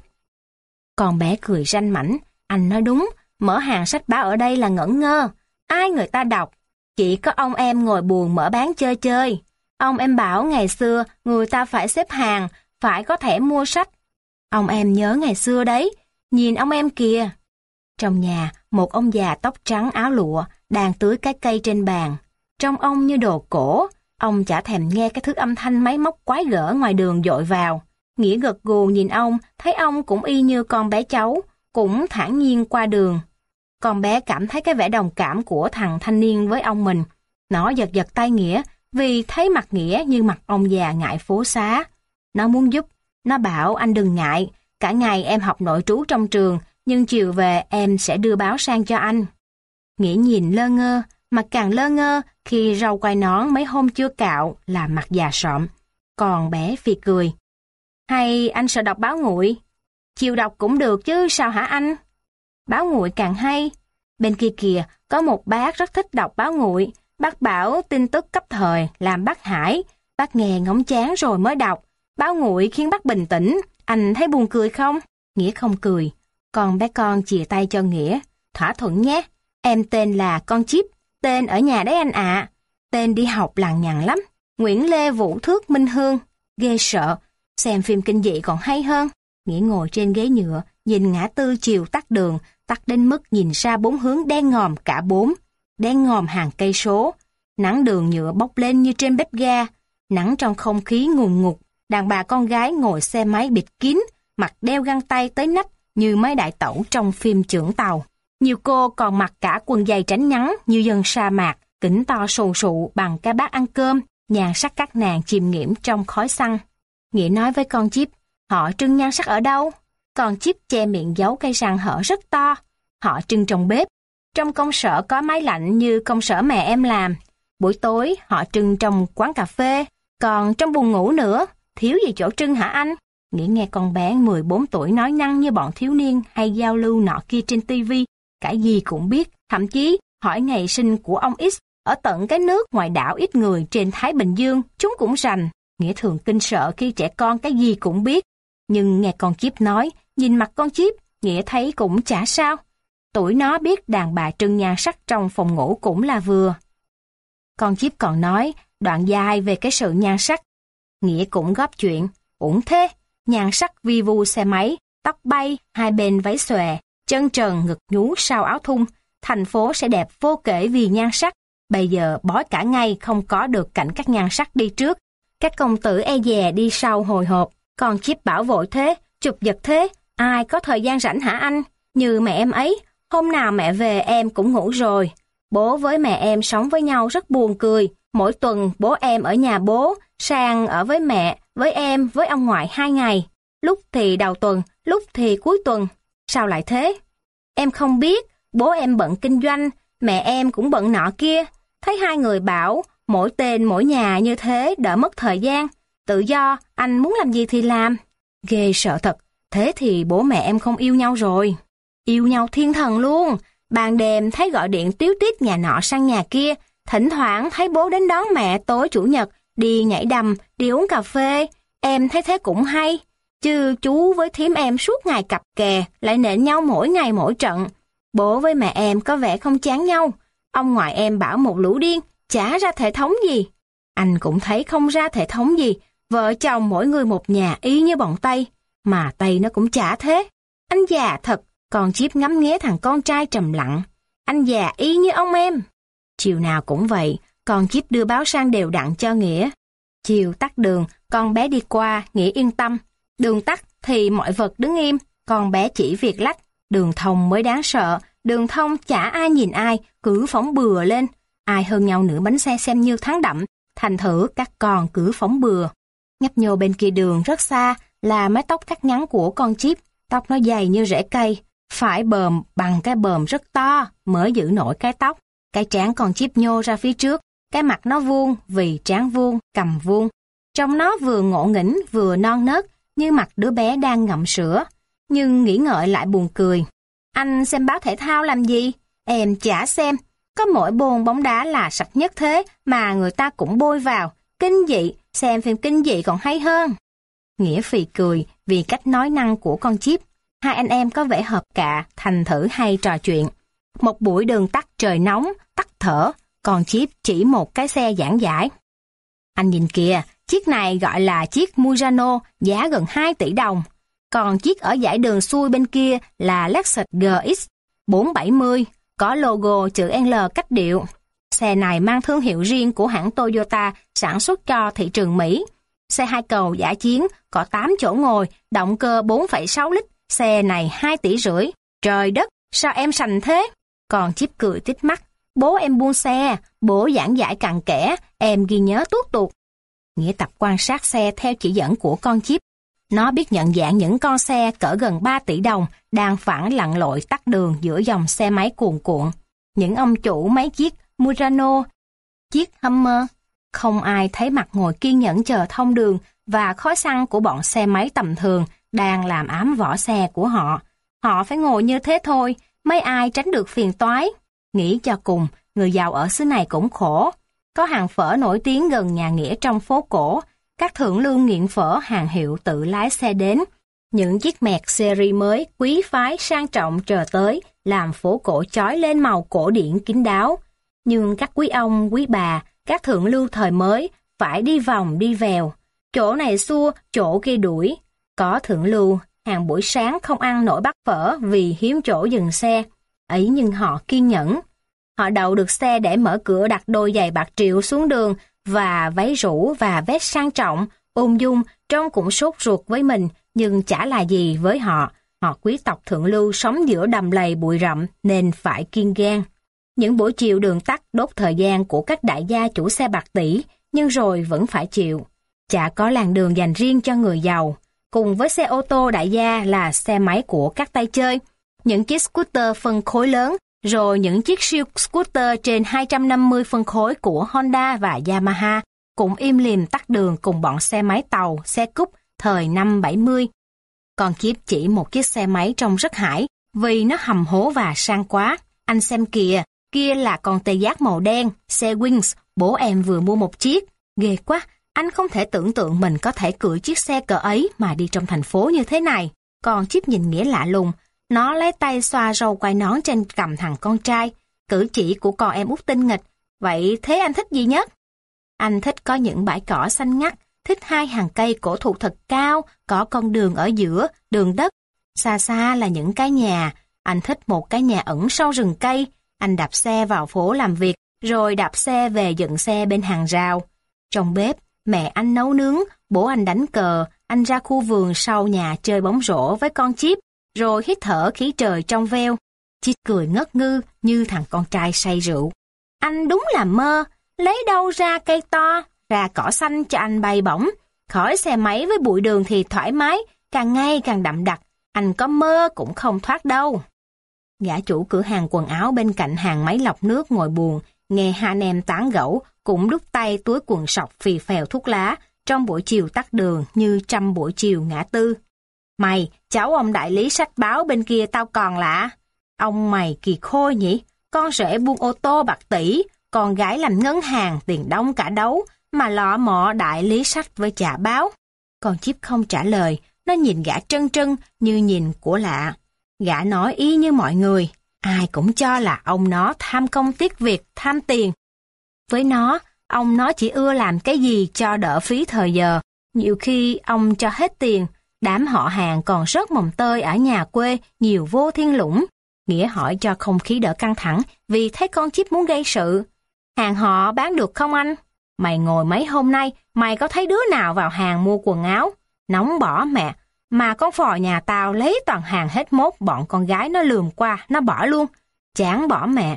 Con bé cười ranh mãnh, anh nói đúng, mở hàng sách báo ở đây là ngẩn ngơ. Ai người ta đọc? Chỉ có ông em ngồi buồn mở bán chơi chơi. Ông em bảo ngày xưa người ta phải xếp hàng, phải có thẻ mua sách. Ông em nhớ ngày xưa đấy, nhìn ông em kìa. Trong nhà, một ông già tóc trắng áo lụa đang tưới cái cây trên bàn. Trông ông như đồ cổ, ông chả thèm nghe cái thứ âm thanh máy móc quái gở ngoài đường dội vào. Nghĩa gật gù nhìn ông, thấy ông cũng y như con bé cháu, cũng thản nhiên qua đường. Con bé cảm thấy cái vẻ đồng cảm của thằng thanh niên với ông mình. Nó giật giật tay Nghĩa, vì thấy mặt Nghĩa như mặt ông già ngại phố xá. Nó muốn giúp, nó bảo anh đừng ngại, cả ngày em học nội trú trong trường, nhưng chiều về em sẽ đưa báo sang cho anh. Nghĩa nhìn lơ ngơ, mặt càng lơ ngơ khi râu quai nón mấy hôm chưa cạo là mặt già sọm. Còn bé phì cười. Hay anh sợ đọc báo nguội? Chiều đọc cũng được chứ sao hả anh? Báo nguội càng hay. Bên kia kìa, có một bác rất thích đọc báo nguội. Bác bảo tin tức cấp thời làm bác hải. Bác nghe ngóng chán rồi mới đọc. Báo nguội khiến bác bình tĩnh. Anh thấy buồn cười không? Nghĩa không cười. Còn bé con chìa tay cho Nghĩa. Thỏa thuận nhé. Em tên là con Chip. Tên ở nhà đấy anh ạ. Tên đi học lằng nhằng lắm. Nguyễn Lê Vũ Thước Minh Hương. Ghê sợ. Xem phim kinh dị còn hay hơn. Nghĩa ngồi trên ghế nhựa, nhìn ngã tư chiều tắt đường, tắt đến mức nhìn ra bốn hướng đen ngòm cả bốn. Đen ngòm hàng cây số. Nắng đường nhựa bốc lên như trên bếp ga. Nắng trong không khí ngùn ngụt. Đàn bà con gái ngồi xe máy bịt kín, mặt đeo găng tay tới nách như mấy đại tẩu trong phim Chưởng Tàu. Nhiều cô còn mặc cả quần giày tránh nắng như dân sa mạc, kính to sù sụ bằng cái bát ăn cơm, nhan sắc các nàng chìm nghiễm trong khói xăng. Nghĩa nói với con Chip, họ trưng nhan sắc ở đâu? Con Chip che miệng giấu cây răng hở rất to. Họ trưng trong bếp. Trong công sở có máy lạnh như công sở mẹ em làm. Buổi tối họ trưng trong quán cà phê. Còn trong buồng ngủ nữa, thiếu gì chỗ trưng hả anh? Nghĩa nghe con bé 14 tuổi nói năng như bọn thiếu niên hay giao lưu nọ kia trên tivi, cái gì cũng biết, thậm chí hỏi ngày sinh của ông X ở tận cái nước ngoài đảo ít người trên Thái Bình Dương, chúng cũng rành. Nghĩa thường kinh sợ khi trẻ con cái gì cũng biết, nhưng nghe con Chip nói, nhìn mặt con Chip, Nghĩa thấy cũng chả sao. Tuổi nó biết đàn bà trưng nhan sắc trong phòng ngủ cũng là vừa. Con Chip còn nói đoạn dài về cái sự nhan sắc. Nghĩa cũng góp chuyện, uổng thế, nhan sắc vi vu xe máy, tóc bay, hai bên váy xòe, chân trần ngực nhú sau áo thun, thành phố sẽ đẹp vô kể vì nhan sắc. Bây giờ bói cả ngày không có được cảnh các nhan sắc đi trước. Các công tử e dè đi sau hồi hộp. Còn Chip bảo vội thế, chụp giật thế, ai có thời gian rảnh hả anh? Như mẹ em ấy, hôm nào mẹ về em cũng ngủ rồi. Bố với mẹ em sống với nhau rất buồn cười. Mỗi tuần bố em ở nhà bố, sang ở với mẹ, với em, với ông ngoại 2 ngày. Lúc thì đầu tuần, lúc thì cuối tuần. Sao lại thế? Em không biết, bố em bận kinh doanh, mẹ em cũng bận nọ kia. Thấy hai người bảo, mỗi tên mỗi nhà như thế đỡ mất thời gian. Tự do, anh muốn làm gì thì làm. Ghê sợ thật, thế thì bố mẹ em không yêu nhau rồi. Yêu nhau thiên thần luôn. Ban đêm thấy gọi điện tíu tít nhà nọ sang nhà kia. Thỉnh thoảng thấy bố đến đón mẹ tối chủ nhật, đi nhảy đầm, đi uống cà phê. Em thấy thế cũng hay. Chứ chú với thím em suốt ngày cặp kè, lại nện nhau mỗi ngày mỗi trận. Bố với mẹ em có vẻ không chán nhau. Ông ngoại em bảo một lũ điên, chả ra thể thống gì. Anh cũng thấy không ra thể thống gì. Vợ chồng mỗi người một nhà y như bọn Tây. Mà Tây nó cũng chả thế. Anh già thật, còn Chip ngắm nghía thằng con trai trầm lặng. Anh già y như ông em. Chiều nào cũng vậy, con Chip đưa báo sang đều đặn cho Nghĩa. Chiều tắt đường, con bé đi qua, Nghĩa yên tâm. Đường tắt thì mọi vật đứng im, con bé chỉ việc lách. Đường thông mới đáng sợ, đường thông chả ai nhìn ai, cứ phóng bừa lên. Ai hơn nhau nửa bánh xe xem như thắng đậm, thành thử các con cứ phóng bừa. Nhấp nhô bên kia đường rất xa là mái tóc cắt ngắn của con Chip, tóc nó dày như rễ cây, phải bờm bằng cái bờm rất to mới giữ nổi cái tóc. Cái trán con Chip nhô ra phía trước, cái mặt nó vuông vì trán vuông, cằm vuông. Trông nó vừa ngộ nghĩnh vừa non nớt, như mặt đứa bé đang ngậm sữa. Nhưng nghĩ ngợi lại buồn cười. Anh xem báo thể thao làm gì? Em chả xem. Có mỗi môn bóng đá là sạch nhất thế mà người ta cũng bôi vào. Kinh dị, xem phim kinh dị còn hay hơn. Nghĩa phì cười vì cách nói năng của con Chip. Hai anh em có vẻ hợp cạ, thành thử hay trò chuyện. Một buổi đường tắt trời nóng, tắt thở, còn Chip chỉ một cái xe giảng giải. Anh nhìn kìa, chiếc này gọi là chiếc Murano, giá gần 2 tỷ đồng. Còn chiếc ở dải đường xuôi bên kia là Lexus GX 470, có logo chữ L cách điệu. Xe này mang thương hiệu riêng của hãng Toyota sản xuất cho thị trường Mỹ. Xe 2 cầu dã chiến, có 8 chỗ ngồi, động cơ 4,6 lít, xe này 2,5 tỷ. Trời đất, sao em sành thế? Còn Chip cười tít mắt. Bố em buôn xe, bố giảng giải cặn kẽ, em ghi nhớ tuốt tuột. Nghĩa tập quan sát xe theo chỉ dẫn của con Chip. Nó biết nhận dạng những con xe cỡ gần 3 tỷ đồng đang phản lặn lội tắt đường giữa dòng xe máy cuồn cuộn. Những ông chủ mấy chiếc Murano, chiếc Hummer. Không ai thấy mặt ngồi kiên nhẫn chờ thông đường và khói xăng của bọn xe máy tầm thường đang làm ám vỏ xe của họ. Họ phải ngồi như thế thôi, mấy ai tránh được phiền toái. Nghĩ cho cùng, người giàu ở xứ này cũng khổ. Có hàng phở nổi tiếng gần nhà Nghĩa trong phố cổ, các thượng lưu nghiện phở hàng hiệu tự lái xe đến. Những chiếc Mercedes mới, quý phái, sang trọng chờ tới, làm phố cổ chói lên màu cổ điển kín đáo. Nhưng các quý ông, quý bà, các thượng lưu thời mới phải đi vòng đi vèo. Chỗ này xua, chỗ kia đuổi. Có thượng lưu, hàng buổi sáng không ăn nổi bát phở vì hiếm chỗ dừng xe. Ấy nhưng họ kiên nhẫn. Họ đậu được xe để mở cửa đặt đôi giày bạc triệu xuống đường và váy rủ và vest sang trọng, ung dung, trông cũng sốt ruột với mình nhưng chả là gì với họ. Họ quý tộc thượng lưu sống giữa đầm lầy bụi rậm nên phải kiên gan. Những buổi chiều đường tắt đốt thời gian của các đại gia chủ xe bạc tỷ, nhưng rồi vẫn phải chịu. Chả có làn đường dành riêng cho người giàu. Cùng với xe ô tô đại gia là xe máy của các tay chơi, những chiếc scooter phân khối lớn, rồi những chiếc siêu scooter trên 250 phân khối của Honda và Yamaha cũng im lìm tắt đường cùng bọn xe máy tàu, xe cúp thời năm 70. Còn Chip chỉ một chiếc xe máy trông rất hãi vì nó hầm hố và sang quá. Anh xem kìa, kia là con tê giác màu đen, xe Wings, bố em vừa mua một chiếc. Ghê quá, anh không thể tưởng tượng mình có thể cưỡi chiếc xe cỡ ấy mà đi trong thành phố như thế này. Còn Chip nhìn Nghĩa lạ lùng, nó lấy tay xoa râu quai nón trên cằm thằng con trai, cử chỉ của con em út tinh nghịch. Vậy thế anh thích gì nhất? Anh thích có những bãi cỏ xanh ngắt, thích hai hàng cây cổ thụ thật cao, có con đường ở giữa, đường đất. Xa xa là những cái nhà, anh thích một cái nhà ẩn sau rừng cây. Anh đạp xe vào phố làm việc, rồi đạp xe về dựng xe bên hàng rào. Trong bếp, mẹ anh nấu nướng, bố anh đánh cờ, anh ra khu vườn sau nhà chơi bóng rổ với con Chip, rồi hít thở khí trời trong veo. Chip cười ngất ngư như thằng con trai say rượu. Anh đúng là mơ, lấy đâu ra cây to, ra cỏ xanh cho anh bay bổng. Khỏi xe máy với bụi đường thì thoải mái, càng ngày càng đậm đặc, anh có mơ cũng không thoát đâu. Gã chủ cửa hàng quần áo bên cạnh hàng máy lọc nước ngồi buồn, nghe hai anh em tán gẫu, cũng đút tay túi quần sọc phì phèo thuốc lá, trong buổi chiều tắt đường như trăm buổi chiều ngã tư. Mày, cháu ông đại lý sách báo bên kia tao còn lạ. Ông mày kỳ khôi nhỉ, con rể buôn ô tô bạc tỷ, con gái làm ngân hàng tiền đông cả đấu, mà lọ mọ đại lý sách với trả báo. Con Chip không trả lời, nó nhìn gã trân trân như nhìn của lạ. Gã nói y như mọi người, ai cũng cho là ông nó tham công tiếc việc, tham tiền. Với nó, ông nó chỉ ưa làm cái gì cho đỡ phí thời giờ. Nhiều khi ông cho hết tiền, đám họ hàng còn rớt mồng tơi ở nhà quê nhiều vô thiên lũng. Nghĩa hỏi cho không khí đỡ căng thẳng vì thấy con Chip muốn gây sự. Hàng họ bán được không anh? Mày ngồi mấy hôm nay, mày có thấy đứa nào vào hàng mua quần áo? Nóng bỏ mẹ, mà con phò nhà tao lấy toàn hàng hết mốt, bọn con gái nó lườm qua, nó bỏ luôn. Chán bỏ mẹ.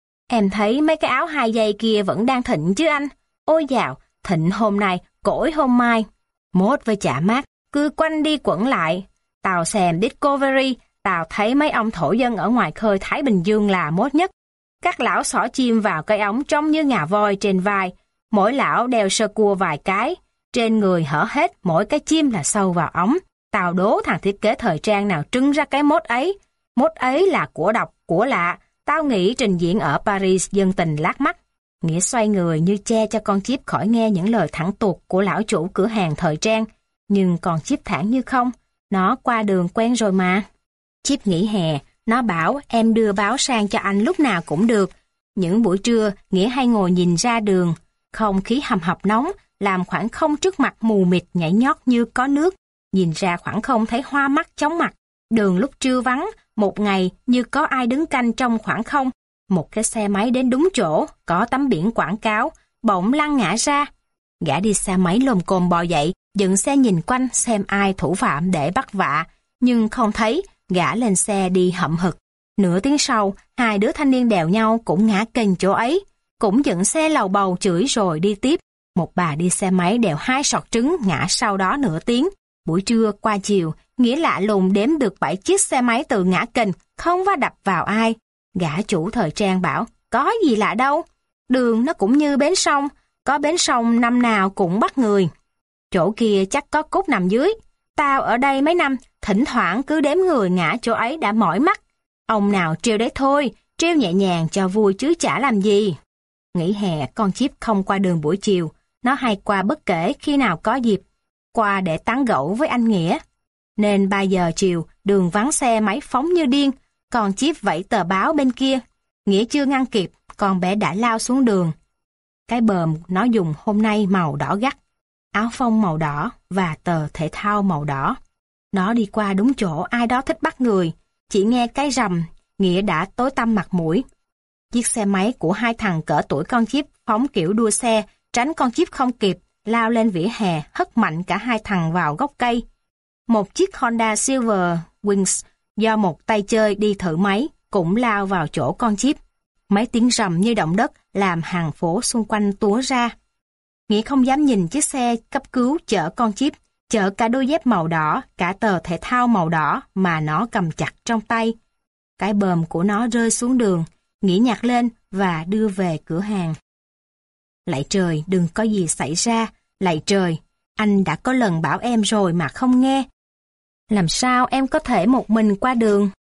Em thấy mấy cái áo 2 dây kia vẫn đang thịnh chứ anh? Ôi dào, thịnh hôm nay, cỗi hôm mai. Mốt với chả mát, cứ quanh đi quẩn lại. Tao xem Discovery, tao thấy mấy ông thổ dân ở ngoài khơi Thái Bình Dương là mốt nhất. Các lão xỏ chim vào cây ống trông như ngà voi trên vai. Mỗi lão đeo sơ cua vài cái. Trên người hở hết, mỗi cái chim là sâu vào ống. Tao đố thằng thiết kế thời trang nào trưng ra cái mốt ấy. Mốt ấy là của độc, của lạ. Tao nghĩ trình diễn ở Paris dân tình lác mắt. Nghĩa xoay người như che cho con Chip khỏi nghe những lời thẳng tuột của lão chủ cửa hàng thời trang. Nhưng con Chip thản như không. Nó qua đường quen rồi mà. Chip nghỉ hè, nó bảo em đưa báo sang cho anh lúc nào cũng được. Những buổi trưa, Nghĩa hay ngồi nhìn ra đường. Không khí hầm hập nóng, làm khoảng không trước mặt mù mịt nhảy nhót như có nước. Nhìn ra khoảng không thấy hoa mắt chóng mặt. Đường lúc trưa vắng, một ngày như có ai đứng canh trong khoảng không. Một cái xe máy đến đúng chỗ, có tấm biển quảng cáo, bỗng lăn ngã ra. Gã đi xe máy lồm cồm bò dậy, dựng xe nhìn quanh xem ai thủ phạm để bắt vạ. Nhưng không thấy, gã lên xe đi hậm hực. Nửa tiếng sau, hai đứa thanh niên đèo nhau cũng ngã kềnh chỗ ấy. Cũng dựng xe lầu bầu chửi rồi đi tiếp. Một bà đi xe máy đèo 2 sọt trứng ngã sau đó nửa tiếng. Buổi trưa qua chiều, Nghĩa lạ lùng đếm được 7 chiếc xe máy từ ngã kềnh, không va đập vào ai. Gã chủ thời trang bảo, có gì lạ đâu. Đường nó cũng như bến sông, có bến sông năm nào cũng bắt người. Chỗ kia chắc có cốt nằm dưới. Tao ở đây mấy năm, thỉnh thoảng cứ đếm người ngã chỗ ấy đã mỏi mắt. Ông nào trêu đấy thôi, trêu nhẹ nhàng cho vui chứ chả làm gì. Nghỉ hè con Chip không qua đường buổi chiều, nó hay qua bất kể khi nào có dịp, qua để tán gẫu với anh Nghĩa. Nên 3 giờ chiều, đường vắng xe máy phóng như điên, con Chip vẫy tờ báo bên kia. Nghĩa chưa ngăn kịp, con bé đã lao xuống đường. Cái bờm nó dùng hôm nay màu đỏ gắt, áo phông màu đỏ và tờ thể thao màu đỏ. Nó đi qua đúng chỗ ai đó thích bắt người, chỉ nghe cái rầm, Nghĩa đã tối tăm mặt mũi. Chiếc xe máy của 2 thằng cỡ tuổi con Chip phóng kiểu đua xe, tránh con Chip không kịp, lao lên vỉa hè, hất mạnh cả 2 thằng vào gốc cây. Một chiếc Honda Silver Wings do một tay chơi đi thử máy cũng lao vào chỗ con Chip. Mấy tiếng rầm như động đất làm hàng phố xung quanh túa ra. Nghĩa không dám nhìn chiếc xe cấp cứu chở con Chip, chở cả đôi dép màu đỏ, cả tờ thể thao màu đỏ mà nó cầm chặt trong tay. Cái bờm của nó rơi xuống đường, Nghĩa nhặt lên và đưa về cửa hàng. Lạy trời, đừng có gì xảy ra, lạy trời, anh đã có lần bảo em rồi mà không nghe. Làm sao em có thể một mình qua đường?